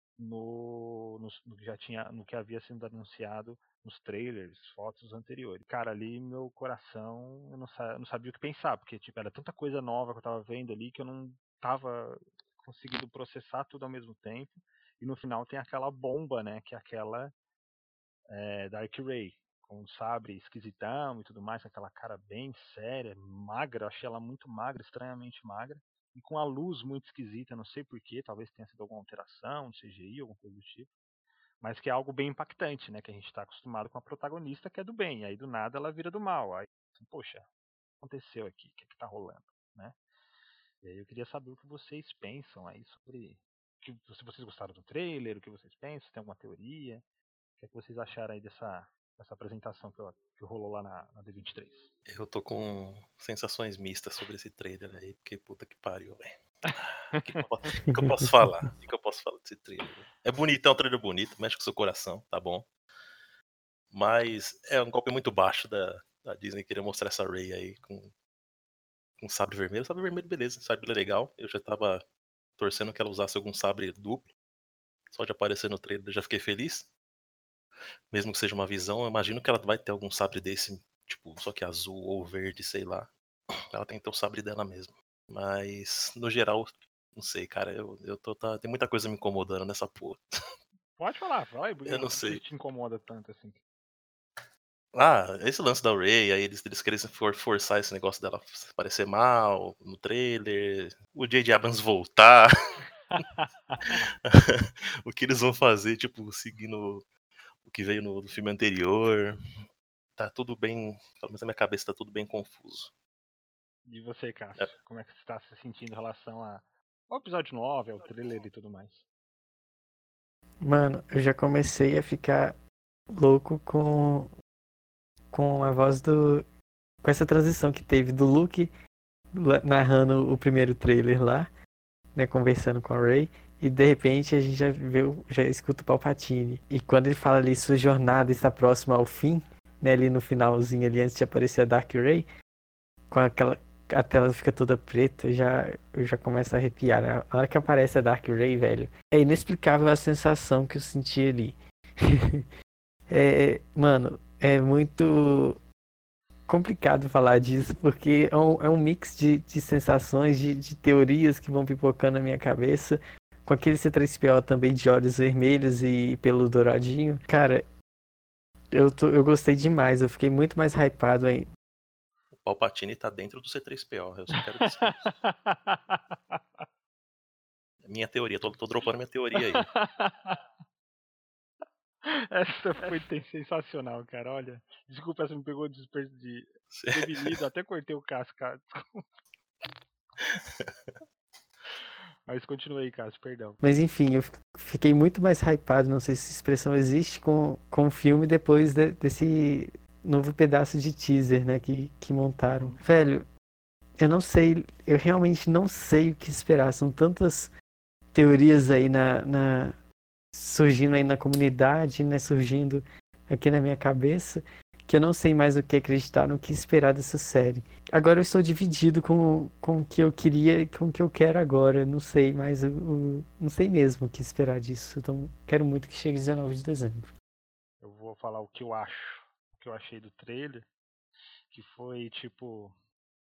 no que havia sido anunciado nos trailers, fotos anteriores. Cara, ali meu coração, eu não sabia o que pensar, porque tipo, era tanta coisa nova que eu tava vendo ali que eu não tava conseguindo processar tudo ao mesmo tempo. E no final tem aquela bomba, né, que é aquela Dark Ray, com o sabre esquisitão e tudo mais, aquela cara bem séria, magra, achei ela muito magra, estranhamente magra, e com a luz muito esquisita, não sei porquê, talvez tenha sido alguma alteração, CGI, alguma coisa do tipo, mas que é algo bem impactante, né, que a gente está acostumado com a protagonista que é do bem, e aí do nada ela vira do mal, aí, assim, poxa, o que aconteceu aqui, o que está rolando, né? E aí eu queria saber o que vocês pensam aí sobre, se vocês gostaram do trailer, o que vocês pensam, se tem alguma teoria, o que é que vocês acharam aí dessa apresentação que rolou lá na D23? Eu tô com sensações mistas sobre esse trailer aí, porque puta que pariu, velho. O que eu posso falar? O que eu posso falar desse trailer? É bonito, é um trailer bonito, mexe com o seu coração, tá bom? Mas é um golpe muito baixo da Disney querer mostrar essa Rey aí com sabre vermelho. Sabre vermelho, beleza, sabre legal. Eu já tava torcendo que ela usasse algum sabre duplo. Só de aparecer no trailer eu já fiquei feliz. Mesmo que seja uma visão, eu imagino que ela vai ter algum sabre desse, tipo, só que azul ou verde, sei lá. Ela tem que ter o sabre dela mesmo. Mas, no geral, não sei, cara. Tem muita coisa me incomodando nessa porra. Pode falar, vai, eu não sei. Isso te incomoda tanto assim. Esse lance da Rey, aí eles querem forçar esse negócio dela parecer mal no trailer, o J.J. Abrams voltar. O que eles vão fazer, tipo, seguindo o que veio no filme anterior. Tá tudo bem, pelo menos na minha cabeça tá tudo bem confuso. E você, Cássio, como é que você tá se sentindo em relação ao episódio 9, ao trailer e tudo mais? Mano, eu já comecei a ficar louco com a voz com essa transição que teve do Luke narrando o primeiro trailer lá, né, conversando com a Rey, e de repente a gente já escuta o Palpatine. E quando ele fala ali, sua jornada está próxima ao fim, né, ali no finalzinho ali, antes de aparecer a Dark Rey, com a tela fica toda preta, eu já começo a arrepiar. Na hora que aparece a Dark Rey, velho, é inexplicável a sensação que eu senti ali. Mano, é muito complicado falar disso, porque é um mix de sensações, de teorias que vão pipocando na minha cabeça, com aquele C3PO também de olhos vermelhos e pelo douradinho. Cara, eu gostei demais, eu fiquei muito mais hypado aí. O Palpatine tá dentro do C3PO, eu só quero dizer isso. É minha teoria, tô dropando minha teoria aí. Essa foi sensacional, cara. Olha, desculpa, essa me pegou desprevenido, até cortei o Cássio, cara. Mas continua aí, Cássio, perdão. Mas enfim, eu fiquei muito mais hypado, não sei se essa expressão existe, com o filme depois desse novo pedaço de teaser, né, que montaram. Velho, eu não sei, eu realmente não sei o que esperar. São tantas teorias aí surgindo aí na comunidade, né, surgindo aqui na minha cabeça, que eu não sei mais o que acreditar, no que esperar dessa série. Agora eu estou dividido com o que eu queria e com o que eu quero agora. Não sei mais, não sei mesmo o que esperar disso. Então quero muito que chegue 19 de dezembro. Eu vou falar o que eu acho, o que eu achei do trailer, que foi tipo...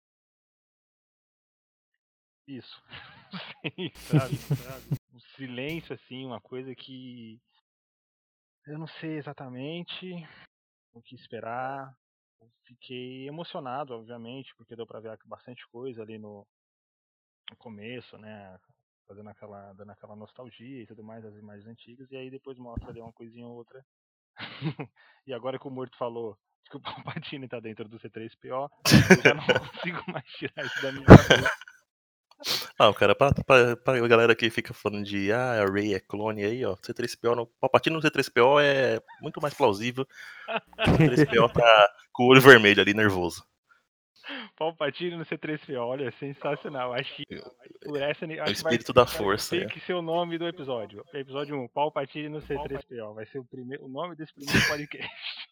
Isso. Sim, sabe? Um silêncio, assim, uma coisa que... Eu não sei exatamente o que esperar. Eu fiquei emocionado, obviamente, porque deu pra ver bastante coisa ali no começo, né? Dando aquela nostalgia e tudo mais, as imagens antigas, e aí depois mostra ali uma coisinha ou outra. E agora que o Morto falou que o Palpatine tá dentro do C3PO, eu já não consigo mais tirar isso da minha cabeça. O cara, pra galera que fica falando de a Rey é clone aí, ó, C3PO, o Palpatine no C3PO é muito mais plausível que o C3PO tá com o olho vermelho ali, nervoso. Palpatine no C3PO, olha, sensacional. Acho que por essa é o espírito da força. Tem que ser o nome do episódio. Episódio 1, Palpatine no C3PO. Vai ser o nome desse primeiro podcast.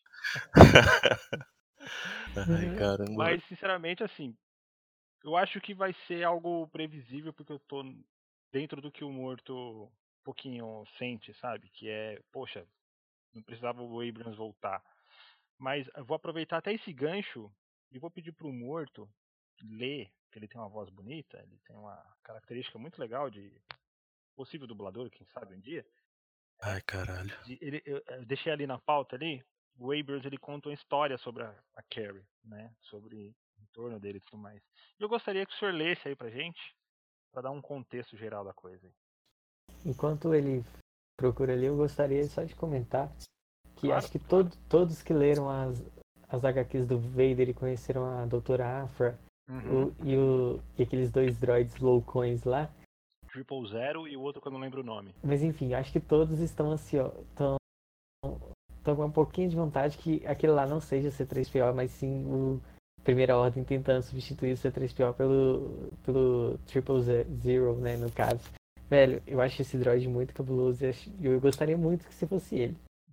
Ai, caramba. Mas, sinceramente, assim, eu acho que vai ser algo previsível, porque eu tô dentro do que o Morto um pouquinho sente, sabe? Que é, poxa, não precisava o Abrams voltar. Mas eu vou aproveitar até esse gancho e vou pedir pro Morto ler, que ele tem uma voz bonita, ele tem uma característica muito legal de possível dublador, quem sabe um dia. Ai, caralho. Eu deixei ali na pauta ali, o Abrams ele conta uma história sobre a Carrie, né? Sobre o entorno dele e tudo mais. Eu gostaria que o senhor lesse aí pra gente, pra dar um contexto geral da coisa. Enquanto ele procura ali, eu gostaria só de comentar que Claro. Acho que todos que leram as HQs do Vader e conheceram a Doutora Afra, e aqueles dois droids loucões lá. 000 e o outro que eu não lembro o nome. Mas enfim, acho que todos estão ansiosos, estão com um pouquinho de vontade que aquele lá não seja C3PO, mas sim o Primeira Ordem tentando substituir o C3PO pelo 000, né, no caso. Velho, eu acho esse droid muito cabuloso e eu gostaria muito que você fosse ele.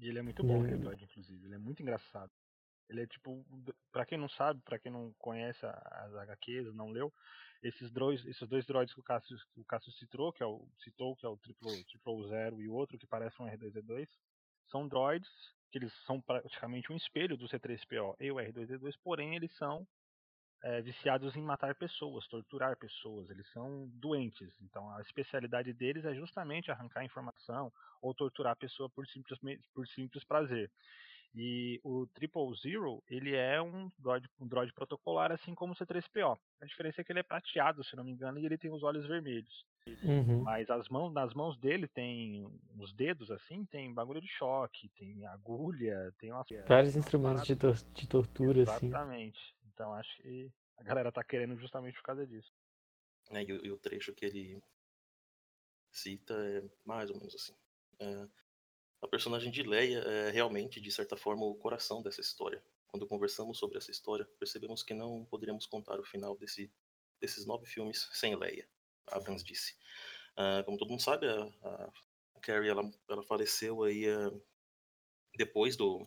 E ele é muito bom, o episódio, inclusive. Ele é muito engraçado. Ele é tipo, pra quem não sabe, pra quem não conhece as HQs, não leu, esses dois droids que o Cássio citou, que é o Triple Zero e o outro que parece um R2D2, são droids que eles são praticamente um espelho do C3PO e o R2D2, porém eles são viciados em matar pessoas, torturar pessoas, eles são doentes. Então a especialidade deles é justamente arrancar informação ou torturar a pessoa por simples prazer. E o Triple Zero, ele é um droid protocolar, assim como o C3PO. A diferença é que ele é prateado, se não me engano, e ele tem os olhos vermelhos. Mas nas mãos dele tem os dedos, assim, tem bagulho de choque, tem agulha, tem vários instrumentos de tortura, Exatamente. Assim. Então acho que a galera tá querendo justamente por causa disso. E o trecho que ele cita é mais ou menos assim. A personagem de Leia é realmente, de certa forma, o coração dessa história. Quando conversamos sobre essa história, percebemos que não poderíamos contar o final desses 9 filmes sem Leia, Abrams disse. Como todo mundo sabe, a Carrie ela faleceu aí depois do...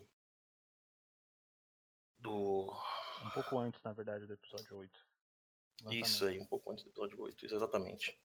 Um pouco antes, na verdade, do episódio 8. Isso aí, um pouco antes do episódio 8, isso exatamente.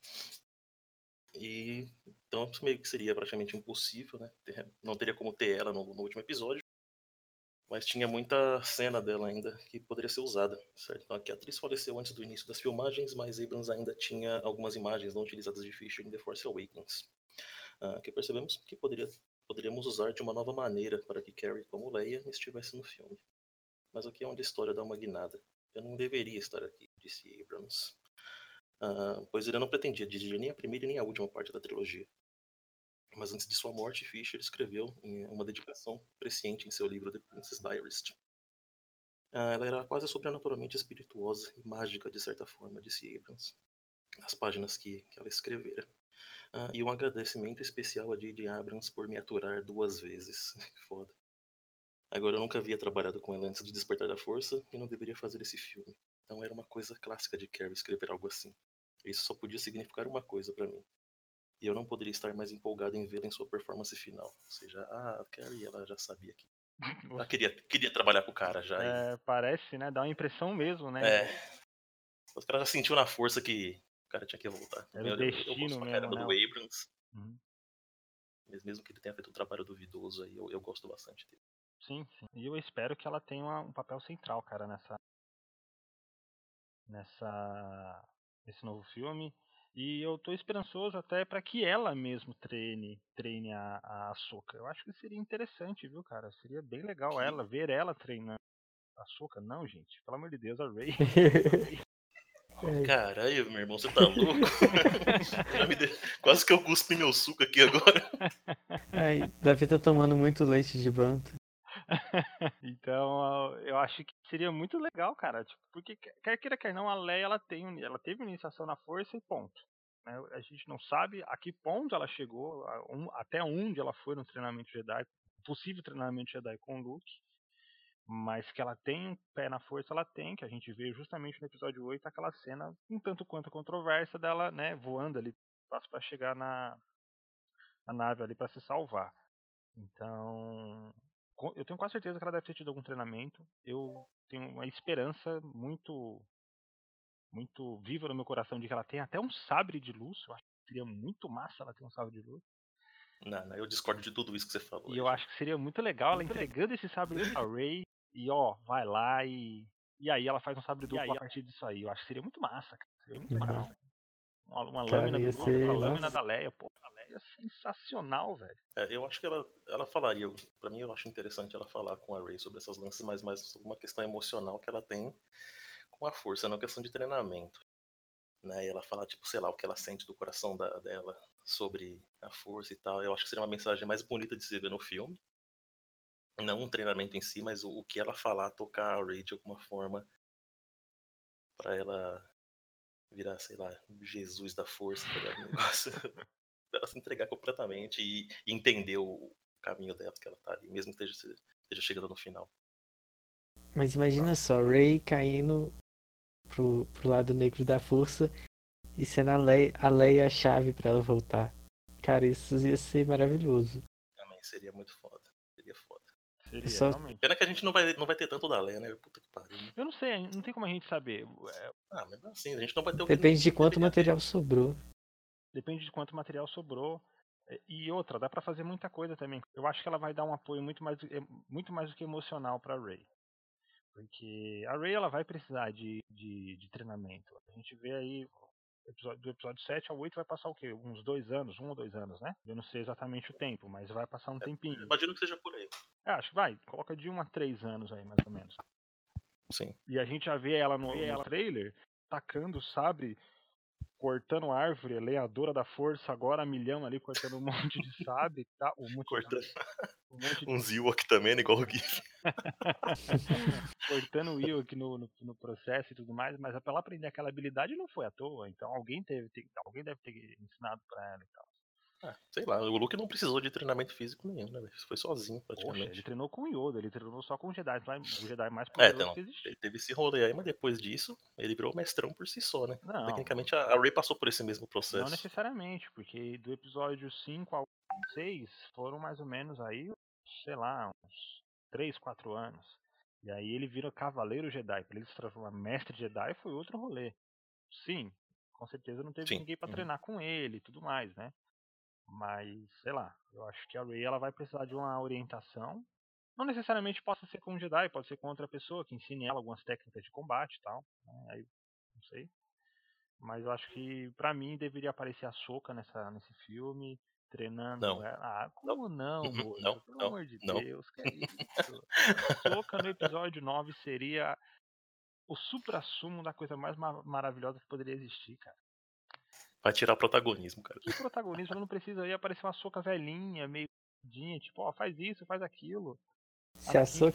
E então meio que seria praticamente impossível, né? Não teria como ter ela no último episódio, mas tinha muita cena dela ainda que poderia ser usada, certo? Então aqui a atriz faleceu antes do início das filmagens, mas Abrams ainda tinha algumas imagens não utilizadas de Fisher em The Force Awakens, que percebemos que poderíamos usar de uma nova maneira para que Carrie, como Leia, estivesse no filme. Mas aqui é onde a história dá uma guinada. Eu não deveria estar aqui, disse Abrams. Pois ele não pretendia dirigir nem a primeira nem a última parte da trilogia. Mas antes de sua morte, Fisher escreveu uma dedicação presciente em seu livro The Princess Diarist. Ela era quase sobrenaturalmente espirituosa e mágica, de certa forma, disse Abrams, nas páginas que ela escrevera. E um agradecimento especial a J.J. Abrams por me aturar 2 vezes. Foda. Agora, eu nunca havia trabalhado com ela antes de Despertar da Força e não deveria fazer esse filme. Então era uma coisa clássica de Carrie escrever algo assim. Isso só podia significar uma coisa para mim. E eu não poderia estar mais empolgado em vê-la em sua performance final. Ou seja, a Carrie, ela já sabia que... Ela queria trabalhar com o cara já. Parece, né? Dá uma impressão mesmo, né? Os caras já sentiu na força que o cara tinha que voltar. Era o destino eu gosto pra caramba mesmo, do Abrams. Mesmo que ele tenha feito um trabalho duvidoso aí, eu gosto bastante dele. Sim. E eu espero que ela tenha um papel central, cara, nesse novo filme. E eu tô esperançoso até para que ela mesmo treine a Ahsoka. Eu acho que seria interessante, viu, cara? Seria bem legal ver ela treinando a Ahsoka. Não, gente, pelo amor de Deus, a Rey. Caralho, meu irmão, você tá louco? Quase que eu cuspi meu suco aqui agora. Ai, Davi tá tomando muito leite de Bronto. Então, eu acho que seria muito legal, cara. Tipo, porque, quer queira, quer não, a Leia ela teve iniciação na força e ponto. Né? A gente não sabe a que ponto ela chegou, até onde ela foi no treinamento Jedi, possível treinamento Jedi com o Luke. Mas que ela tem um pé na força, ela tem, que a gente vê justamente no episódio 8, aquela cena um tanto quanto controversa dela, né, voando ali para chegar na nave ali para se salvar. Então, eu tenho quase certeza que ela deve ter tido algum treinamento. Eu tenho uma esperança muito muito viva no meu coração de que ela tem até um sabre de luz. Eu acho que seria muito massa ela ter um sabre de luz. Não, eu discordo de tudo isso que você falou. E eu acho que seria muito legal ela entregando esse sabre pra Rey e vai lá e aí ela faz um sabre duplo a partir disso aí. Eu acho que seria muito massa, cara. Seria muito legal. Uma lâmina do Luke, uma lâmina da Leia, pô. A Leia é sensacional, velho. Eu acho que ela falaria, pra mim eu acho interessante ela falar com a Rey sobre essas lances, mas mais uma questão emocional que ela tem com a força, não questão de treinamento. Né? E ela falar, tipo, sei lá, o que ela sente do coração dela sobre a força e tal. Eu acho que seria uma mensagem mais bonita de se ver no filme. Não um treinamento em si, mas o que ela falar, tocar a Rey de alguma forma pra ela virar, sei lá, Jesus da força, tá negócio. Ela se entregar completamente e entender o caminho dela, que ela tá ali, mesmo que esteja chegando no final. Mas imagina só, Rey caindo pro lado negro da força e sendo a Leia a chave pra ela voltar. Cara, isso ia ser maravilhoso. Também seria muito foda. Seria foda. Seria, realmente. Pena que a gente não vai ter tanto da Leia, né? Puta que pariu. Né? Eu não sei, não tem como a gente saber. Mas assim, a gente não vai ter o Depende de quanto material sobrou. Depende de quanto material sobrou. E outra, dá pra fazer muita coisa também. Eu acho que ela vai dar um apoio muito mais do que emocional pra Rey. Porque a Rey ela vai precisar de treinamento. A gente vê aí do episódio 7 ao 8 vai passar o quê? Uns 2 anos, 1 ou 2 anos, né? Eu não sei exatamente o tempo, mas vai passar um tempinho. Imagino que seja por aí. Acho que vai, coloca de 1 a 3 anos aí, mais ou menos. Sim. E a gente já vê ela no trailer tacando o sabre, cortando árvore, lenhadora da força, agora a milhão ali, cortando um monte de sabre, tá? Cortando uns Ewok também, né? Igual o Gif. Cortando o Ewok no processo e tudo mais, mas pra ela aprender aquela habilidade não foi à toa, então alguém deve ter ensinado pra ela e tal. Sei lá, o Luke não precisou de treinamento físico nenhum, né? Foi sozinho, praticamente. Poxa, ele treinou com o Yoda, ele treinou só com o Jedi mais poderoso que existe. Ele teve esse rolê aí, mas depois disso, ele virou mestrão por si só, né? Não, tecnicamente, a Rey passou por esse mesmo processo. Não necessariamente, porque do episódio 5 ao 6 foram mais ou menos aí, sei lá, uns 3, 4 anos. E aí ele vira Cavaleiro Jedi, pra ele se transformar Mestre Jedi foi outro rolê. Sim, com certeza não teve ninguém pra treinar com ele e tudo mais, né? Mas, sei lá, eu acho que a Rey ela vai precisar de uma orientação. Não necessariamente possa ser com um Jedi, pode ser com outra pessoa que ensine ela algumas técnicas de combate e tal. Né? Aí, não sei. Mas eu acho que, pra mim, deveria aparecer a Ahsoka nesse filme, treinando ela. Como não, moço? Não, Pelo amor de Deus, que é isso? Ahsoka no episódio 9 seria o supra-sumo da coisa mais maravilhosa que poderia existir, cara. Vai tirar protagonismo, cara. Que protagonismo? Ela não precisa aí aparecer uma Ahsoka velhinha, meio tipo, ó, faz isso, faz aquilo. Se a Ahsoka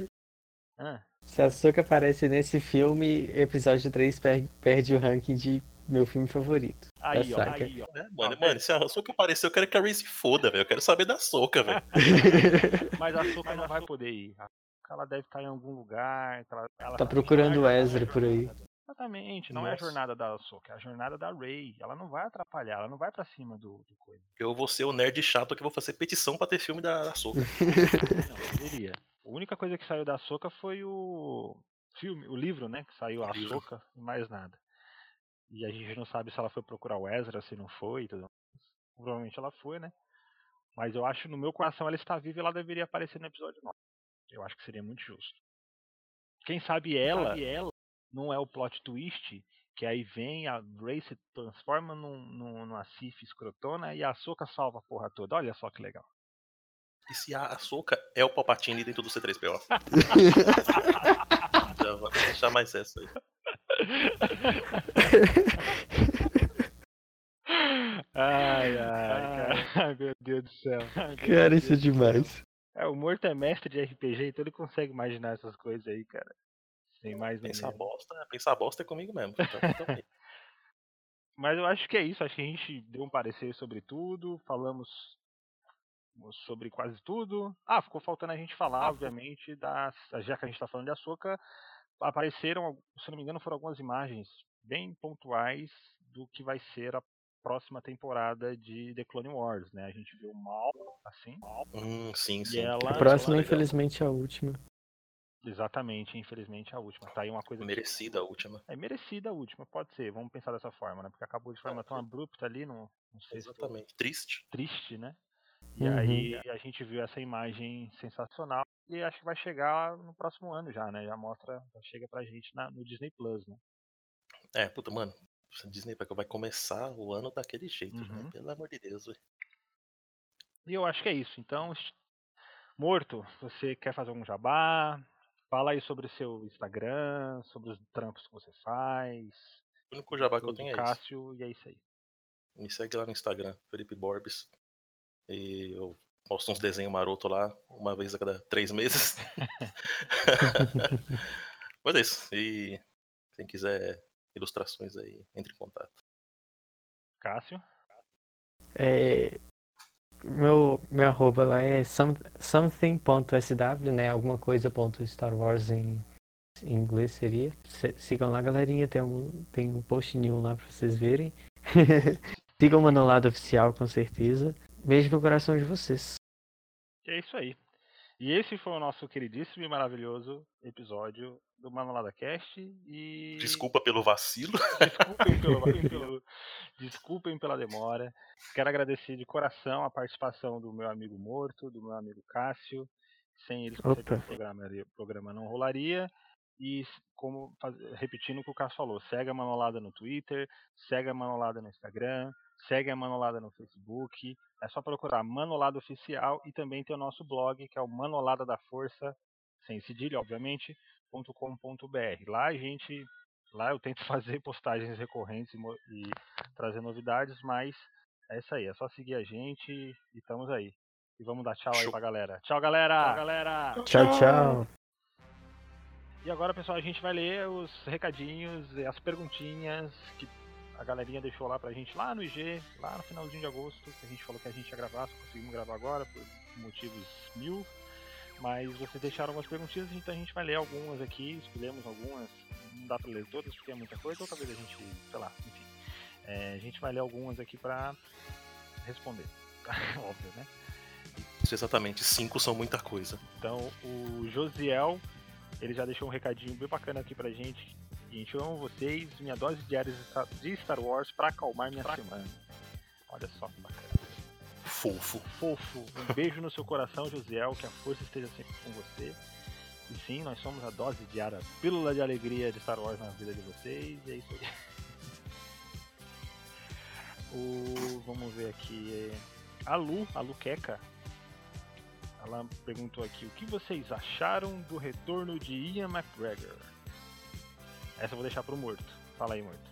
aparece nesse filme, episódio 3 perde o ranking de meu filme favorito. Aí, ó. Mano, se a Ahsoka aparecer, eu quero que a Rey se foda, velho. Eu quero saber da Ahsoka, velho. Mas a Ahsoka não vai poder ir. Ela deve estar em algum lugar. Ela tá procurando o Ezra por aí. Exatamente, não é a jornada da Ahsoka, é a jornada da Rey. Ela não vai atrapalhar, ela não vai pra cima do coisa. Eu vou ser o nerd chato que vou fazer petição pra ter filme da Ahsoka. Não, deveria. A única coisa que saiu da Ahsoka foi o livro, né? Que saiu a Ahsoka e mais nada. E a gente não sabe se ela foi procurar o Ezra, se não foi e tudo mais. Provavelmente ela foi, né? Mas eu acho, no meu coração, ela está viva e ela deveria aparecer no episódio 9. Eu acho que seria muito justo. Quem sabe ela não é o plot twist, que aí vem a Rey se transforma numa Sith escrotona e a Ahsoka salva a porra toda. Olha só que legal. E se a Ahsoka é o Palpatine dentro do C3PO? Já vou deixar mais essa aí. Ai, meu Deus do céu. Cara, isso é demais. O Morto é mestre de RPG, então ele consegue imaginar essas coisas aí, cara. Sem mais nem menos. Pensar bosta é comigo mesmo. Então, Mas eu acho que é isso, acho que a gente deu um parecer sobre tudo, falamos sobre quase tudo. Ficou faltando a gente falar, obviamente, já que a gente tá falando de Ahsoka, apareceram, se não me engano, foram algumas imagens bem pontuais do que vai ser a próxima temporada de The Clone Wars, né? A gente viu Maul, assim. Sim. A próxima, infelizmente, é a última. Exatamente, infelizmente a última. Tá aí uma coisa merecida a última. É merecida a última, pode ser. Vamos pensar dessa forma, né? Porque acabou de forma tão abrupta ali no sexto. Exatamente. Triste, né? E aí a gente viu essa imagem sensacional e acho que vai chegar no próximo ano já, né? Já chega pra gente no Disney Plus, né? Puta, mano. Disney vai começar o ano daquele jeito, né? Pelo amor de Deus, velho. E eu acho que é isso. Então, Morto, você quer fazer algum jabá? Fala aí sobre o seu Instagram, sobre os trampos que você faz. O único jabá que eu tenho é Cássio, e é isso aí. Me segue lá no Instagram, Felipe Borbes. E eu posto uns desenhos maroto lá, uma vez a cada 3 meses. Mas é isso. E quem quiser ilustrações aí, entre em contato. Cássio? Meu arroba lá é something.sw, né? Alguma coisa.Star Wars em inglês seria. Sigam lá, galerinha. Tem um post nenhum lá pra vocês verem. Sigam o Manolado Oficial, com certeza. Beijo no coração de vocês. É isso aí. E esse foi o nosso queridíssimo e maravilhoso episódio do Manolada Cast. E desculpa pelo vacilo. Desculpem pela demora. Quero agradecer de coração a participação do meu amigo Morto, do meu amigo Cássio. Sem eles, com certeza, o programa não rolaria. E repetindo o que o Cássio falou, segue a Manolada no Twitter, segue a Manolada no Instagram, segue a Manolada no Facebook. É só procurar Manolada Oficial e também tem o nosso blog, que é o Manolada da Força, sem cedilha, obviamente, .com.br. Lá eu tento fazer postagens recorrentes e trazer novidades, mas é isso aí, é só seguir a gente e estamos aí. E vamos dar tchau aí pra galera. Tchau, galera! Tchau, galera! Tchau! E agora, pessoal, a gente vai ler os recadinhos e as perguntinhas que a galerinha deixou lá pra gente lá no IG, lá no finalzinho de agosto, que a gente falou que a gente ia gravar, só conseguimos gravar agora por motivos 1000. Mas vocês deixaram algumas perguntinhas, então a gente vai ler algumas aqui, escolhemos algumas, não dá pra ler todas porque é muita coisa, ou talvez a gente, sei lá, enfim. A gente vai ler algumas aqui pra responder, óbvio, né? Isso, exatamente, 5 são muita coisa. Então, o Josiel, ele já deixou um recadinho bem bacana aqui pra gente. Gente, eu amo vocês, minha dose diária de Star Wars pra acalmar minha semana. Olha só que bacana. Fofo. Um beijo no seu coração, Josiel, que a força esteja sempre com você. E sim, nós somos a dose diária, pílula de alegria de Star Wars na vida de vocês. E é isso aí. Vamos ver aqui. A Lu Queca, ela perguntou aqui: o que vocês acharam do retorno de Ian McGregor? Essa eu vou deixar pro Morto. Fala aí, Morto.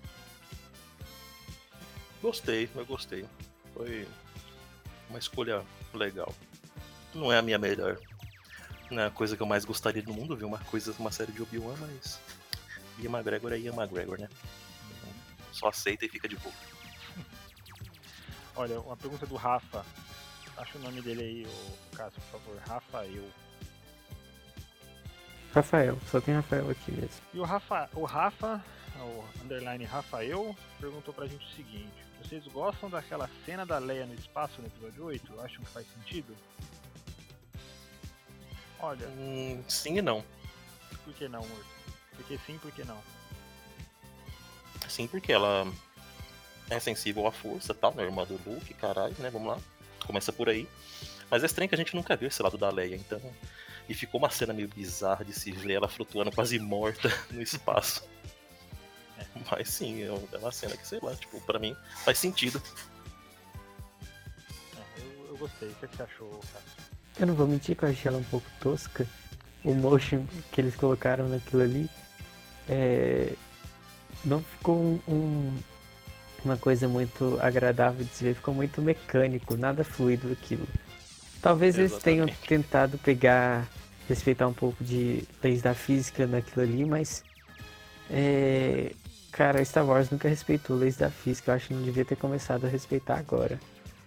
Eu gostei. Foi uma escolha legal. Não é a minha melhor. Não é a coisa que eu mais gostaria do mundo, ver uma série de Obi-Wan, mas Ian McGregor é Ian McGregor, né? Só aceita e fica de boa. Olha, uma pergunta do Rafa. Acha o nome dele aí, o Cássio, por favor. Rafael, só tem Rafael aqui mesmo. E o underline Rafael, perguntou pra gente o seguinte: vocês gostam daquela cena da Leia no espaço no episódio 8? Acham que faz sentido? Olha... sim e não. Por que não, Morto? Porque sim, por que não? Sim, porque ela é sensível à força, tal, né? Irmã do Luke, caralho, né? Vamos lá. Começa por aí. Mas é estranho que a gente nunca viu esse lado da Leia, então... E ficou uma cena meio bizarra de se ver ela flutuando quase morta no espaço. Mas sim, é uma cena que, sei lá, tipo, pra mim faz sentido. Eu gostei. O que você achou, Cássio? Eu não vou mentir que eu achei ela um pouco tosca. O motion que eles colocaram naquilo ali não ficou uma coisa muito agradável de se ver, ficou muito mecânico, nada fluido aquilo. Talvez eles tenham tentado respeitar um pouco de leis da física naquilo ali, mas cara, Star Wars nunca respeitou leis da física, eu acho que não devia ter começado a respeitar agora.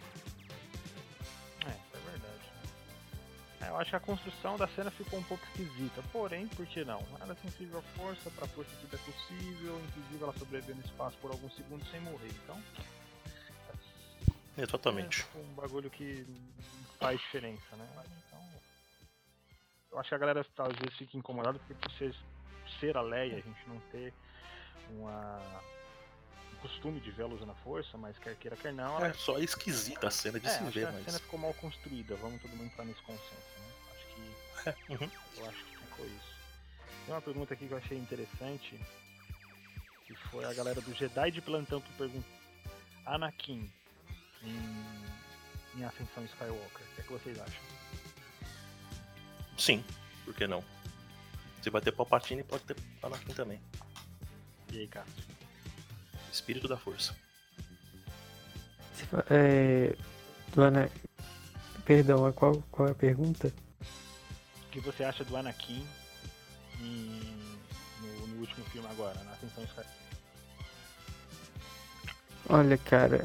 Isso é verdade. Eu acho que a construção da cena ficou um pouco esquisita, porém, por que não? Ela é sensível à força, pra força tudo é possível, inclusive ela sobrevive no espaço por alguns segundos sem morrer, então... Exatamente. É um bagulho que faz diferença, né? Então, eu acho que a galera às vezes fica incomodada porque por ser a Leia, a gente não ter um costume de vê-la usando a força, mas quer queira, quer não... É só esquisita a cena de se ver, mas... a cena ficou mal construída, vamos todo mundo entrar nesse consenso, né? Eu acho que ficou isso. Tem uma pergunta aqui que eu achei interessante, que foi a galera do Jedi de Plantão que perguntou: Anakin em Ascensão Skywalker, o que é que vocês acham? Sim, por que não? Se vai ter Palpatine, pode ter Anakin também. E aí, Cássio? Espírito da Força. Perdão, qual é a pergunta? O que você acha do Anakin no último filme agora, na Ascensão Skywalker? Olha, cara,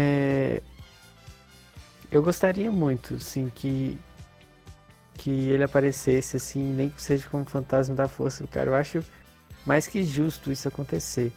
eu gostaria muito, assim, que ele aparecesse, assim, nem que seja como fantasma da força, cara. Eu acho mais que justo isso acontecer.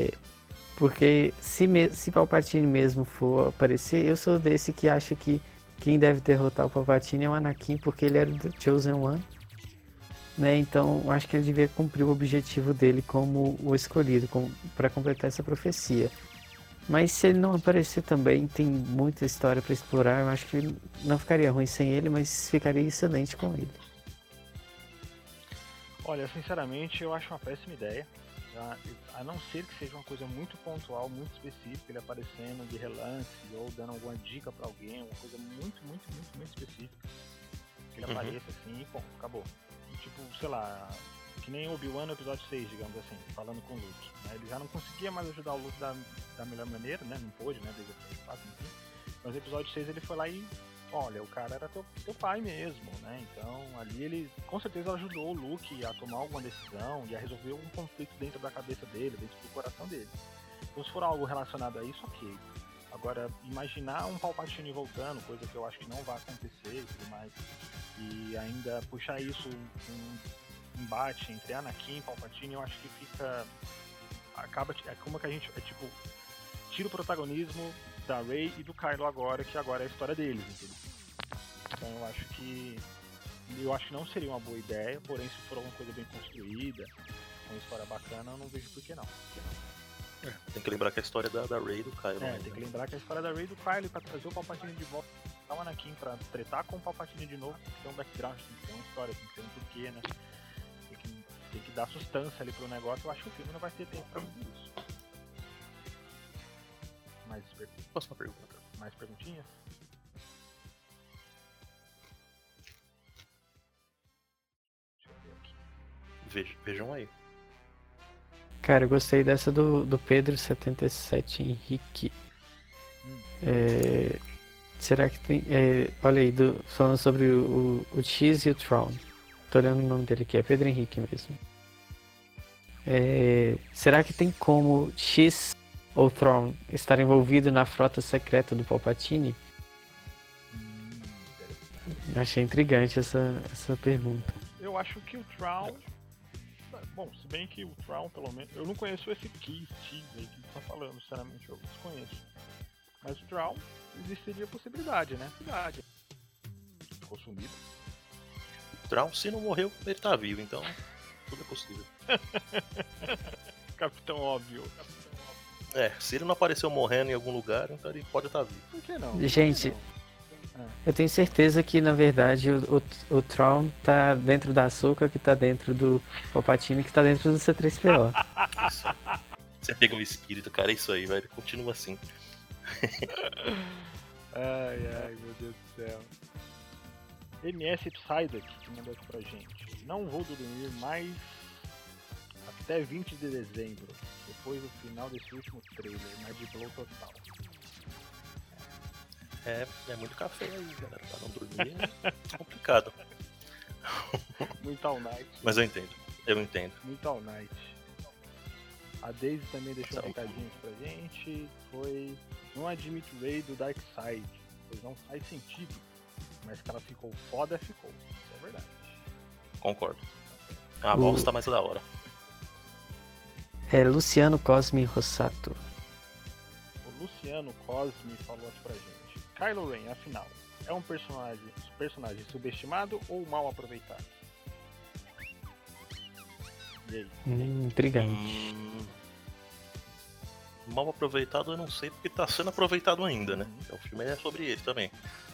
Porque se Palpatine mesmo for aparecer, eu sou desse que acha que quem deve derrotar o Palpatine é o Anakin, porque ele era do Chosen One. Né? Então, acho que ele devia cumprir o objetivo dele como o escolhido, para completar essa profecia. Mas se ele não aparecer também, tem muita história para explorar. Eu acho que não ficaria ruim sem ele, mas ficaria excelente com ele. Olha, sinceramente, eu acho uma péssima ideia. A não ser que seja uma coisa muito pontual, muito específica, ele aparecendo de relance ou dando alguma dica pra alguém, uma coisa muito específica. Que ele apareça assim e pô, acabou. E, tipo, sei lá, que nem Obi-Wan no episódio 6, digamos assim, falando com o Luke. Né? Ele já não conseguia mais ajudar o Luke da melhor maneira, né? Não pôde, né? Desde o episódio 4, enfim. Mas no episódio 6 ele foi lá e olha, o cara era teu pai mesmo, né? Então ali ele com certeza ajudou o Luke a tomar alguma decisão e a resolver um conflito dentro da cabeça dele, dentro do coração dele. Então se for algo relacionado a isso, ok. Agora, imaginar um Palpatine voltando, coisa que eu acho que não vai acontecer e tudo mais, e ainda puxar isso um embate entre Anakin e Palpatine, eu acho que fica... é como que a gente... é tipo, tira o protagonismo da Rey e do Kylo agora, que agora é a história deles, entendeu? Então eu acho que não seria uma boa ideia, porém se for alguma coisa bem construída, uma história bacana, eu não vejo por que não. Tem que lembrar que a história da Rey e do Kylo. Tem que lembrar que a história da Rey e do Kylo, pra trazer o Palpatine de volta, dar o Anakin pra tretar com o Palpatine de novo, tem que ter um background, tem que ter uma história, tem que ter um porquê, né? Tem que dar sustância ali pro negócio, eu acho que o filme não vai ter tempo pra isso. Próxima pergunta. Mais perguntinhas? Deixa eu ver aqui. Vejam aí. Cara, eu gostei dessa do Pedro 77 Henrique. Será que tem... olha aí, falando sobre o X e o Tron. Tô olhando o nome dele aqui, é Pedro Henrique mesmo. Será que tem como X ou Tron estar envolvido na frota secreta do Palpatine? Achei intrigante essa pergunta. Eu acho que o Tron... Bom, se bem que o Tron, pelo menos... Eu não conheço esse X aí que tá falando, sinceramente, eu desconheço. Mas o Tron, existiria a possibilidade, né? Ficou sumido. O Tron, se não morreu, ele tá vivo, então tudo é possível. Capitão óbvio. Se ele não apareceu morrendo em algum lugar, então ele pode estar vivo. Por que não? Gente, eu tenho certeza que, na verdade, o Tron tá dentro da Ahsoka, que tá dentro do Palpatine, que tá dentro do C-3PO. Isso. Você pegou o espírito, cara, é isso aí, velho. Continua assim. Ai, meu Deus do céu. MS Psyduck que mandou aqui pra gente. Não vou dormir mais até 20 de dezembro, depois do final desse último trailer, mas de blow total. É muito café aí, galera. Pra não dormir é complicado. Muito All Night. Mas eu entendo. Muito All Night. A Daisy também deixou um recadinho aqui pra gente. Foi: não admito Rey do Dark Side, pois não faz sentido. Mas que ela ficou foda, ficou. Isso é verdade. Concordo. A bosta tá mais da hora. Luciano Cosme Rossato. O Luciano Cosme falou aqui pra gente. Kylo Ren, afinal, é um personagem subestimado ou mal aproveitado? E aí? Intrigante. Mal aproveitado eu não sei, porque tá sendo aproveitado ainda, né? O filme é sobre ele também.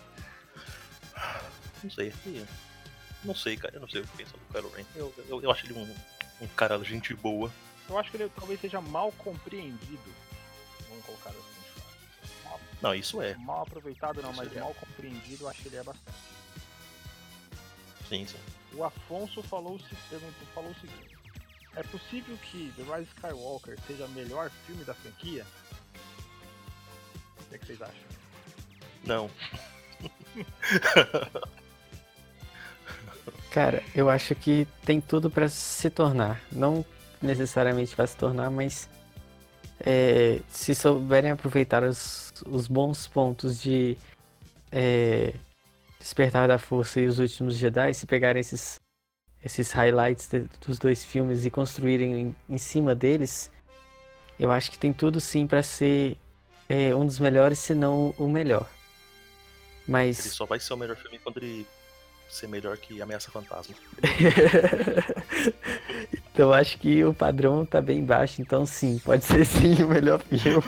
Não sei, cara. Eu não sei o que pensar do Kylo Ren. Eu acho ele um cara gente boa. Eu acho que ele talvez seja mal compreendido. Vamos colocar assim. Não, isso é. Mal aproveitado não, mas mal compreendido eu acho que ele é bastante. Sim. O Afonso falou o seguinte: é possível que The Rise of Skywalker seja o melhor filme da franquia? O que vocês acham? Não. Cara, eu acho que tem tudo pra se tornar. Não necessariamente vai se tornar, mas se souberem aproveitar os bons pontos de Despertar da Força e Os Últimos Jedi, se pegarem esses highlights dos dois filmes e construírem em cima deles, eu acho que tem tudo sim pra ser um dos melhores, se não o melhor. Mas... Ele só vai ser o melhor filme quando ele ser melhor que Ameaça Fantasma. Então acho que o padrão tá bem baixo, então sim, pode ser sim o melhor filme.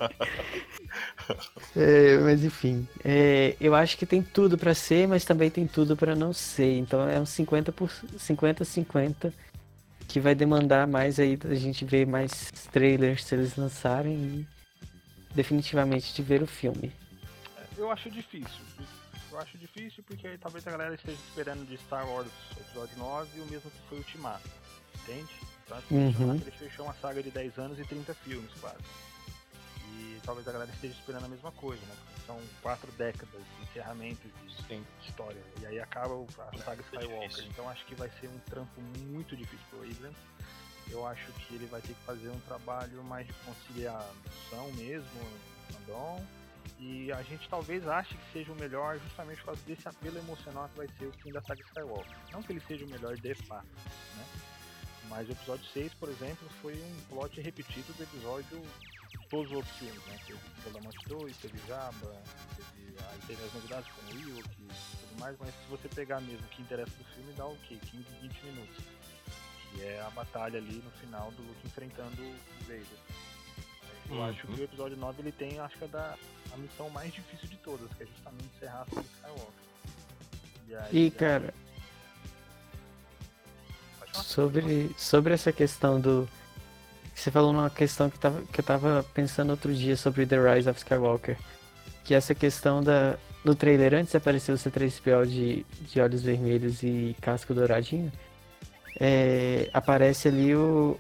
Mas enfim, eu acho que tem tudo pra ser, mas também tem tudo pra não ser. Então é um 50-50 que vai demandar mais aí da gente ver mais trailers se eles lançarem e definitivamente de ver o filme. Eu acho difícil. Eu acho difícil porque talvez a galera esteja esperando de Star Wars Episódio 9 o mesmo que foi Ultimato, entende? Então ele fechou uma saga de 10 anos e 30 filmes quase. E talvez a galera esteja esperando a mesma coisa, né? Porque são 4 décadas de encerramento de história. E aí acaba a saga Skywalker. Então acho que vai ser um trampo muito difícil pro Abrams. Eu acho que ele vai ter que fazer um trabalho mais de conciliação mesmo, fandom. E a gente talvez ache que seja o melhor justamente por causa desse apelo emocional que vai ser o fim da saga Skywalker. Não que ele seja o melhor de fato, né? Mas o episódio 6, por exemplo, foi um plot repetido do episódio de todos os outros filmes, né? Teve Estrela da Morte 2, teve Jabba, teve as novidades com o Ewok e tudo mais, mas se você pegar mesmo o que interessa do filme, dá o quê? 15, 20 minutos. Que é a batalha ali no final do Luke enfrentando o Vader. Eu acho que o episódio 9 ele tem, acho que a missão mais difícil de todas, que é justamente encerrar a saga Skywalker. E cara, sobre essa questão do... Você falou numa questão que eu tava pensando outro dia sobre The Rise of Skywalker. Que essa questão no trailer, antes de aparecer o C-3PO de olhos vermelhos e casco douradinho, aparece ali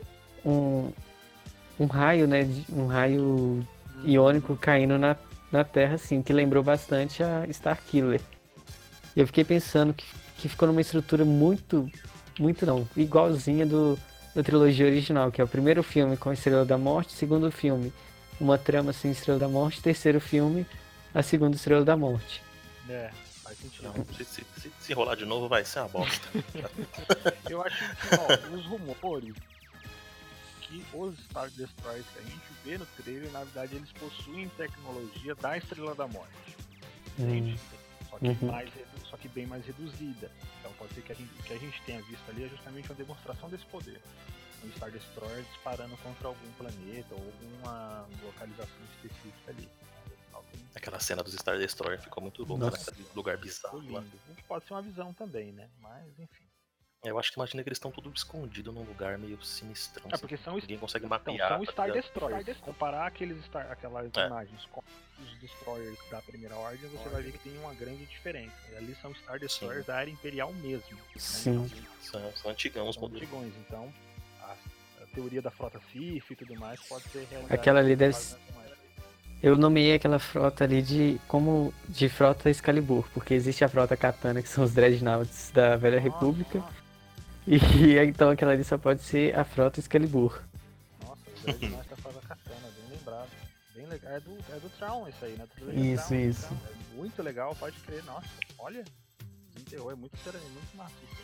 um raio, né? Um raio iônico caindo na Terra, assim, que lembrou bastante a Starkiller. E eu fiquei pensando que ficou numa estrutura muito não, igualzinha da trilogia original, que é o primeiro filme com a Estrela da Morte, segundo filme, uma trama sem Estrela da Morte, terceiro filme, a segunda Estrela da Morte. Faz sentido. Não, se rolar de novo vai ser uma bosta. Eu acho que, os rumores que os Star Destroyers que a gente vê no trailer, na verdade eles possuem tecnologia da Estrela da Morte. Entende? Só que bem mais reduzida. Então pode ser que a gente tenha visto ali é justamente uma demonstração desse poder. Um Star Destroyer disparando contra algum planeta ou alguma localização específica ali. Aquela cena dos Star Destroyer ficou muito louca, naquele lugar bizarro lá. Pode ser uma visão também, né? Mas enfim. Eu acho que imagina que eles estão tudo escondidos num lugar meio sinistrão. Porque ninguém consegue mapear. São Star Destroyers. Comparar aquelas imagens com os Destroyers da Primeira Ordem, você vai ver que tem uma grande diferença. E ali são Star Destroyers da Era Imperial mesmo. Sim. Né? Então, são antigões. São antigões, então a teoria da frota Sith e tudo mais pode ser realidade. Aquela ali deve ser... Eu nomeei aquela frota ali de frota Excalibur, porque existe a frota Katana, que são os Dreadnoughts da Velha República. E então aquela ali só pode ser a frota Excalibur. Nossa, o Dreadnought da frota Katana, bem lembrado. Bem legal. É do Traum isso aí, né? Isso. É muito legal, pode crer. Nossa, olha. Desenterrou, é muito massa isso.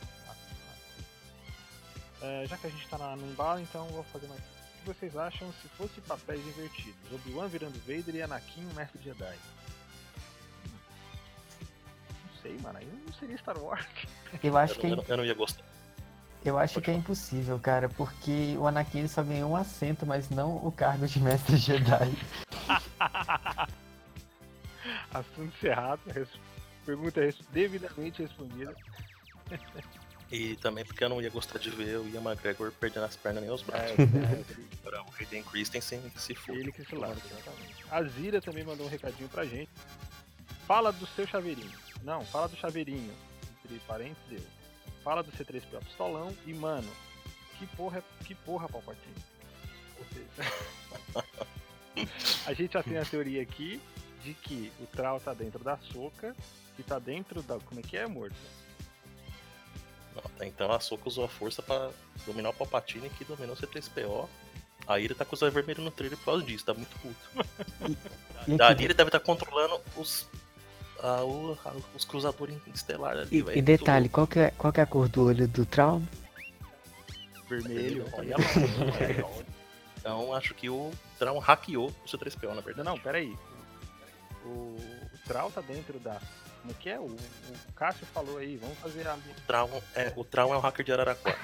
Já que a gente tá no embalo, então vou fazer mais. O que vocês acham se fosse papéis invertidos? Obi-Wan virando Vader e Anakin um mestre Jedi? Não sei, mano. Aí não seria Star Wars. Eu não ia gostar. Eu acho que é impossível, cara, porque o Anakin só ganhou um assento, mas não o cargo de mestre Jedi. Assunto encerrado. Pergunta devidamente respondida. E também porque eu não ia gostar de ver o Ian McGregor perdendo as pernas nem os braços. Para o Hayden Christensen se for. Ele que se lasca, exatamente. A Zira também mandou um recadinho pra gente. Fala do seu chaveirinho. Não, fala do chaveirinho. Entre parênteses, eu. Fala do C3PO pistolão e, mano, que porra, Palpatine. Ou seja, a gente já tem a teoria aqui de que o Trau tá dentro da Ahsoka e tá dentro da... Como é que é, morto? Então a Ahsoka usou a força pra dominar o Palpatine, que dominou o C3PO. Aí ele tá com o zóio vermelho no trailer por causa disso, tá muito puto. Daí ele deve estar controlando os cruzadores estelares ali, velho. E detalhe, qual que é a cor do olho do Trau? Vermelho. Então acho que o Trau hackeou o C3PO, na verdade. Não, peraí. O Trau tá dentro da... Como é que é? O Cássio falou aí, vamos fazer a... O Trau é um hacker de Araraquara.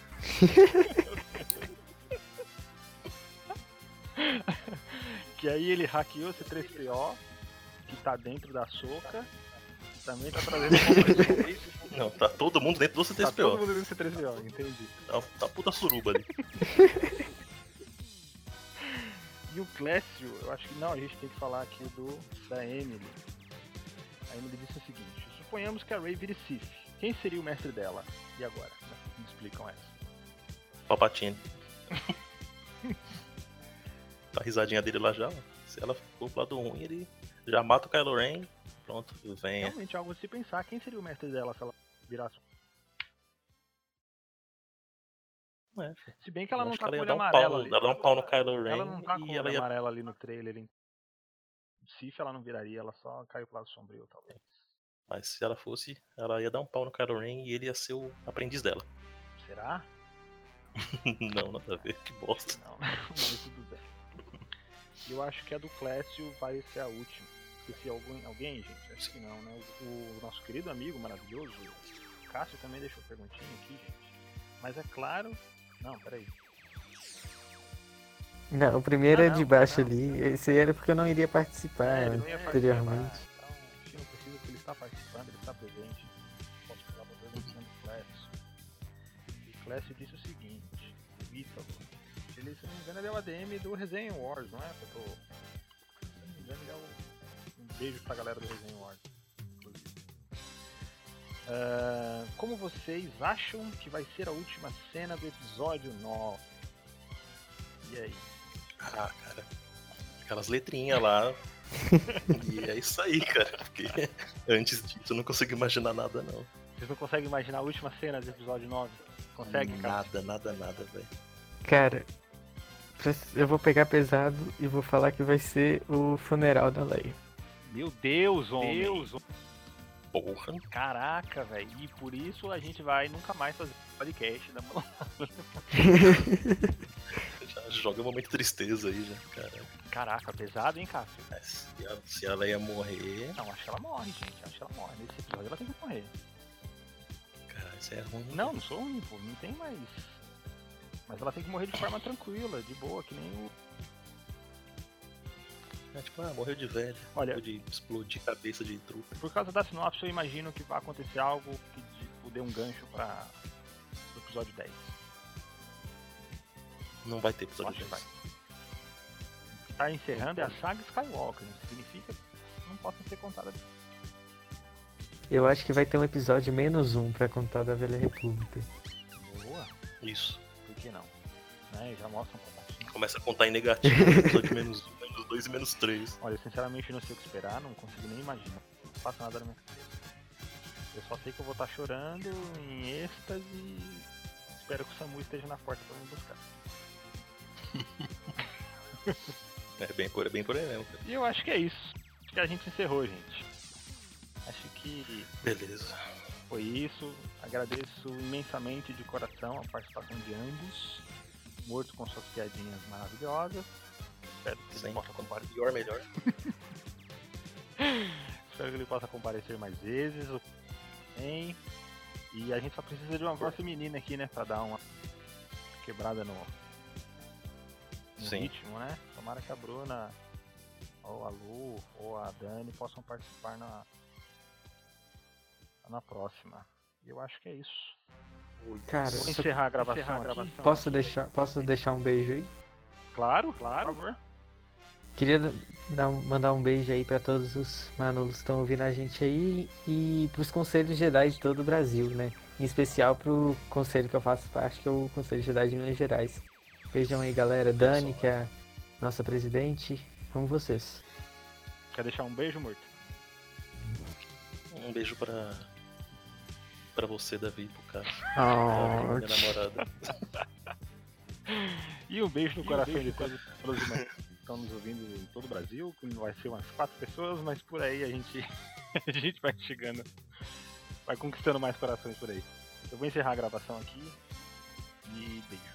Que aí ele hackeou o C3PO, que tá dentro da Soca, também tá trazendo Não, tá todo mundo dentro do C3PO. Tá todo mundo dentro do C3PO, entendi. Tá puta suruba ali. E o Clécio, eu acho que não, a gente tem que falar aqui da Emily. A Emily disse o seguinte: suponhamos que a Rey vire Sith. Quem seria o mestre dela? E agora? Me explicam essa. Palpatine. Tá a risadinha dele lá já. Se ela for pro lado ruim, ele já mata o Kylo Ren. Pronto, venha. Realmente, algo a se pensar. Quem seria o mestre dela se ela virasse? Se bem que ela não tá com o olho amarelo ali. Ela dá um pau no Kylo Ren. Ela não tá com o olho amarelo ali no trailer. Sif ela não viraria, ela só caiu pro lado sombrio, talvez. Mas se ela fosse, ela ia dar um pau no Kylo Ren e ele ia ser o aprendiz dela. Será? Não, nada a ver, que bosta. Não, mas tudo bem. Eu acho que a do Clécio vai ser a última. Esqueci alguém, gente? Acho que não, né? O nosso querido amigo maravilhoso, o Cássio, também deixou perguntinha aqui, gente. Mas é claro... Não, peraí. Não, o primeiro é de baixo ali. Esse aí era porque eu não iria participar anteriormente. Então, acho que não precisa, porque ele está participando, ele está presente. Posso falar pra todo mundo do Clécio. E o Clécio disse o seguinte: o Ítalo, ele, se não me engano, ele é o ADM do Resenha Wars, não é? Se não me engano, ele é um beijo pra galera do Resenha Wars, inclusive. Como vocês acham que vai ser a última cena do episódio 9? E aí? Ah, cara, aquelas letrinhas lá. E é isso aí, cara. Porque antes disso eu não consigo imaginar nada, não. Vocês não conseguem imaginar a última cena do episódio 9? Conseguem, cara? Nada, velho. Cara, eu vou pegar pesado e vou falar que vai ser o funeral da Leia. Meu Deus, homem! Porra. Caraca, velho. E por isso a gente vai nunca mais fazer podcast da mão. Já joga um momento de tristeza aí, já, cara. Caraca, pesado, hein, Cássio? Se ela ia morrer... Não, acho que ela morre, gente. Acho que ela morre. Nesse episódio ela tem que morrer. Cara, isso é ruim. Não sou ruim, pô. Não tem mais... Mas ela tem que morrer de forma tranquila, de boa, que nem o... Morreu de velho. Olha, de explodir cabeça de trupe. Por causa da sinopse, eu imagino que vai acontecer algo que dê um gancho para o episódio 10. Não vai ter episódio 10. Vai. O que tá encerrando é a saga Skywalker. Não significa que não possa ser contada. Eu acho que vai ter um episódio -1 pra contar da Velha República. Boa. Isso. Por que não? Né? Já mostra um pouquinho. Começa a contar em negativo. Episódio -1, -2 e -3. Olha, sinceramente não sei o que esperar, não consigo nem imaginar. Não passa nada na minha cabeça. Eu só sei que eu vou estar chorando em êxtase e espero que o Samu esteja na porta pra me buscar. É bem por aí mesmo, cara. E eu acho que é isso. Acho que a gente encerrou, gente. Acho que... Beleza. Foi isso. Agradeço imensamente de coração a participação de ambos. Morto com suas piadinhas maravilhosas. Espero que ele possa comparecer. Melhor. Espero que ele possa comparecer mais vezes. Bem. E a gente só precisa de uma voz feminina aqui, né? Pra dar uma quebrada no ritmo, né? Tomara que a Bruna, ou a Lu, ou a Dani possam participar na próxima. Eu acho que é isso. Cara, vou encerrar a gravação. Posso deixar um beijo aí? Claro, por favor. Queria mandar um beijo aí pra todos os Manolos que estão ouvindo a gente aí e pros Conselhos Jedi de todo o Brasil, né? Em especial pro conselho que eu faço parte, que é o Conselho Jedi de Minas Gerais. Beijão aí, galera. Dani, que é a nossa presidente. Vamos vocês. Quer deixar um beijo, Morto? Um beijo pra você, Davi, pro cara. Minha namorada. E um beijo no coração de todos os que estão nos ouvindo em todo o Brasil, que vai ser umas 4 pessoas, mas por aí a gente vai chegando, vai conquistando mais corações por aí. Eu vou encerrar a gravação aqui e beijo.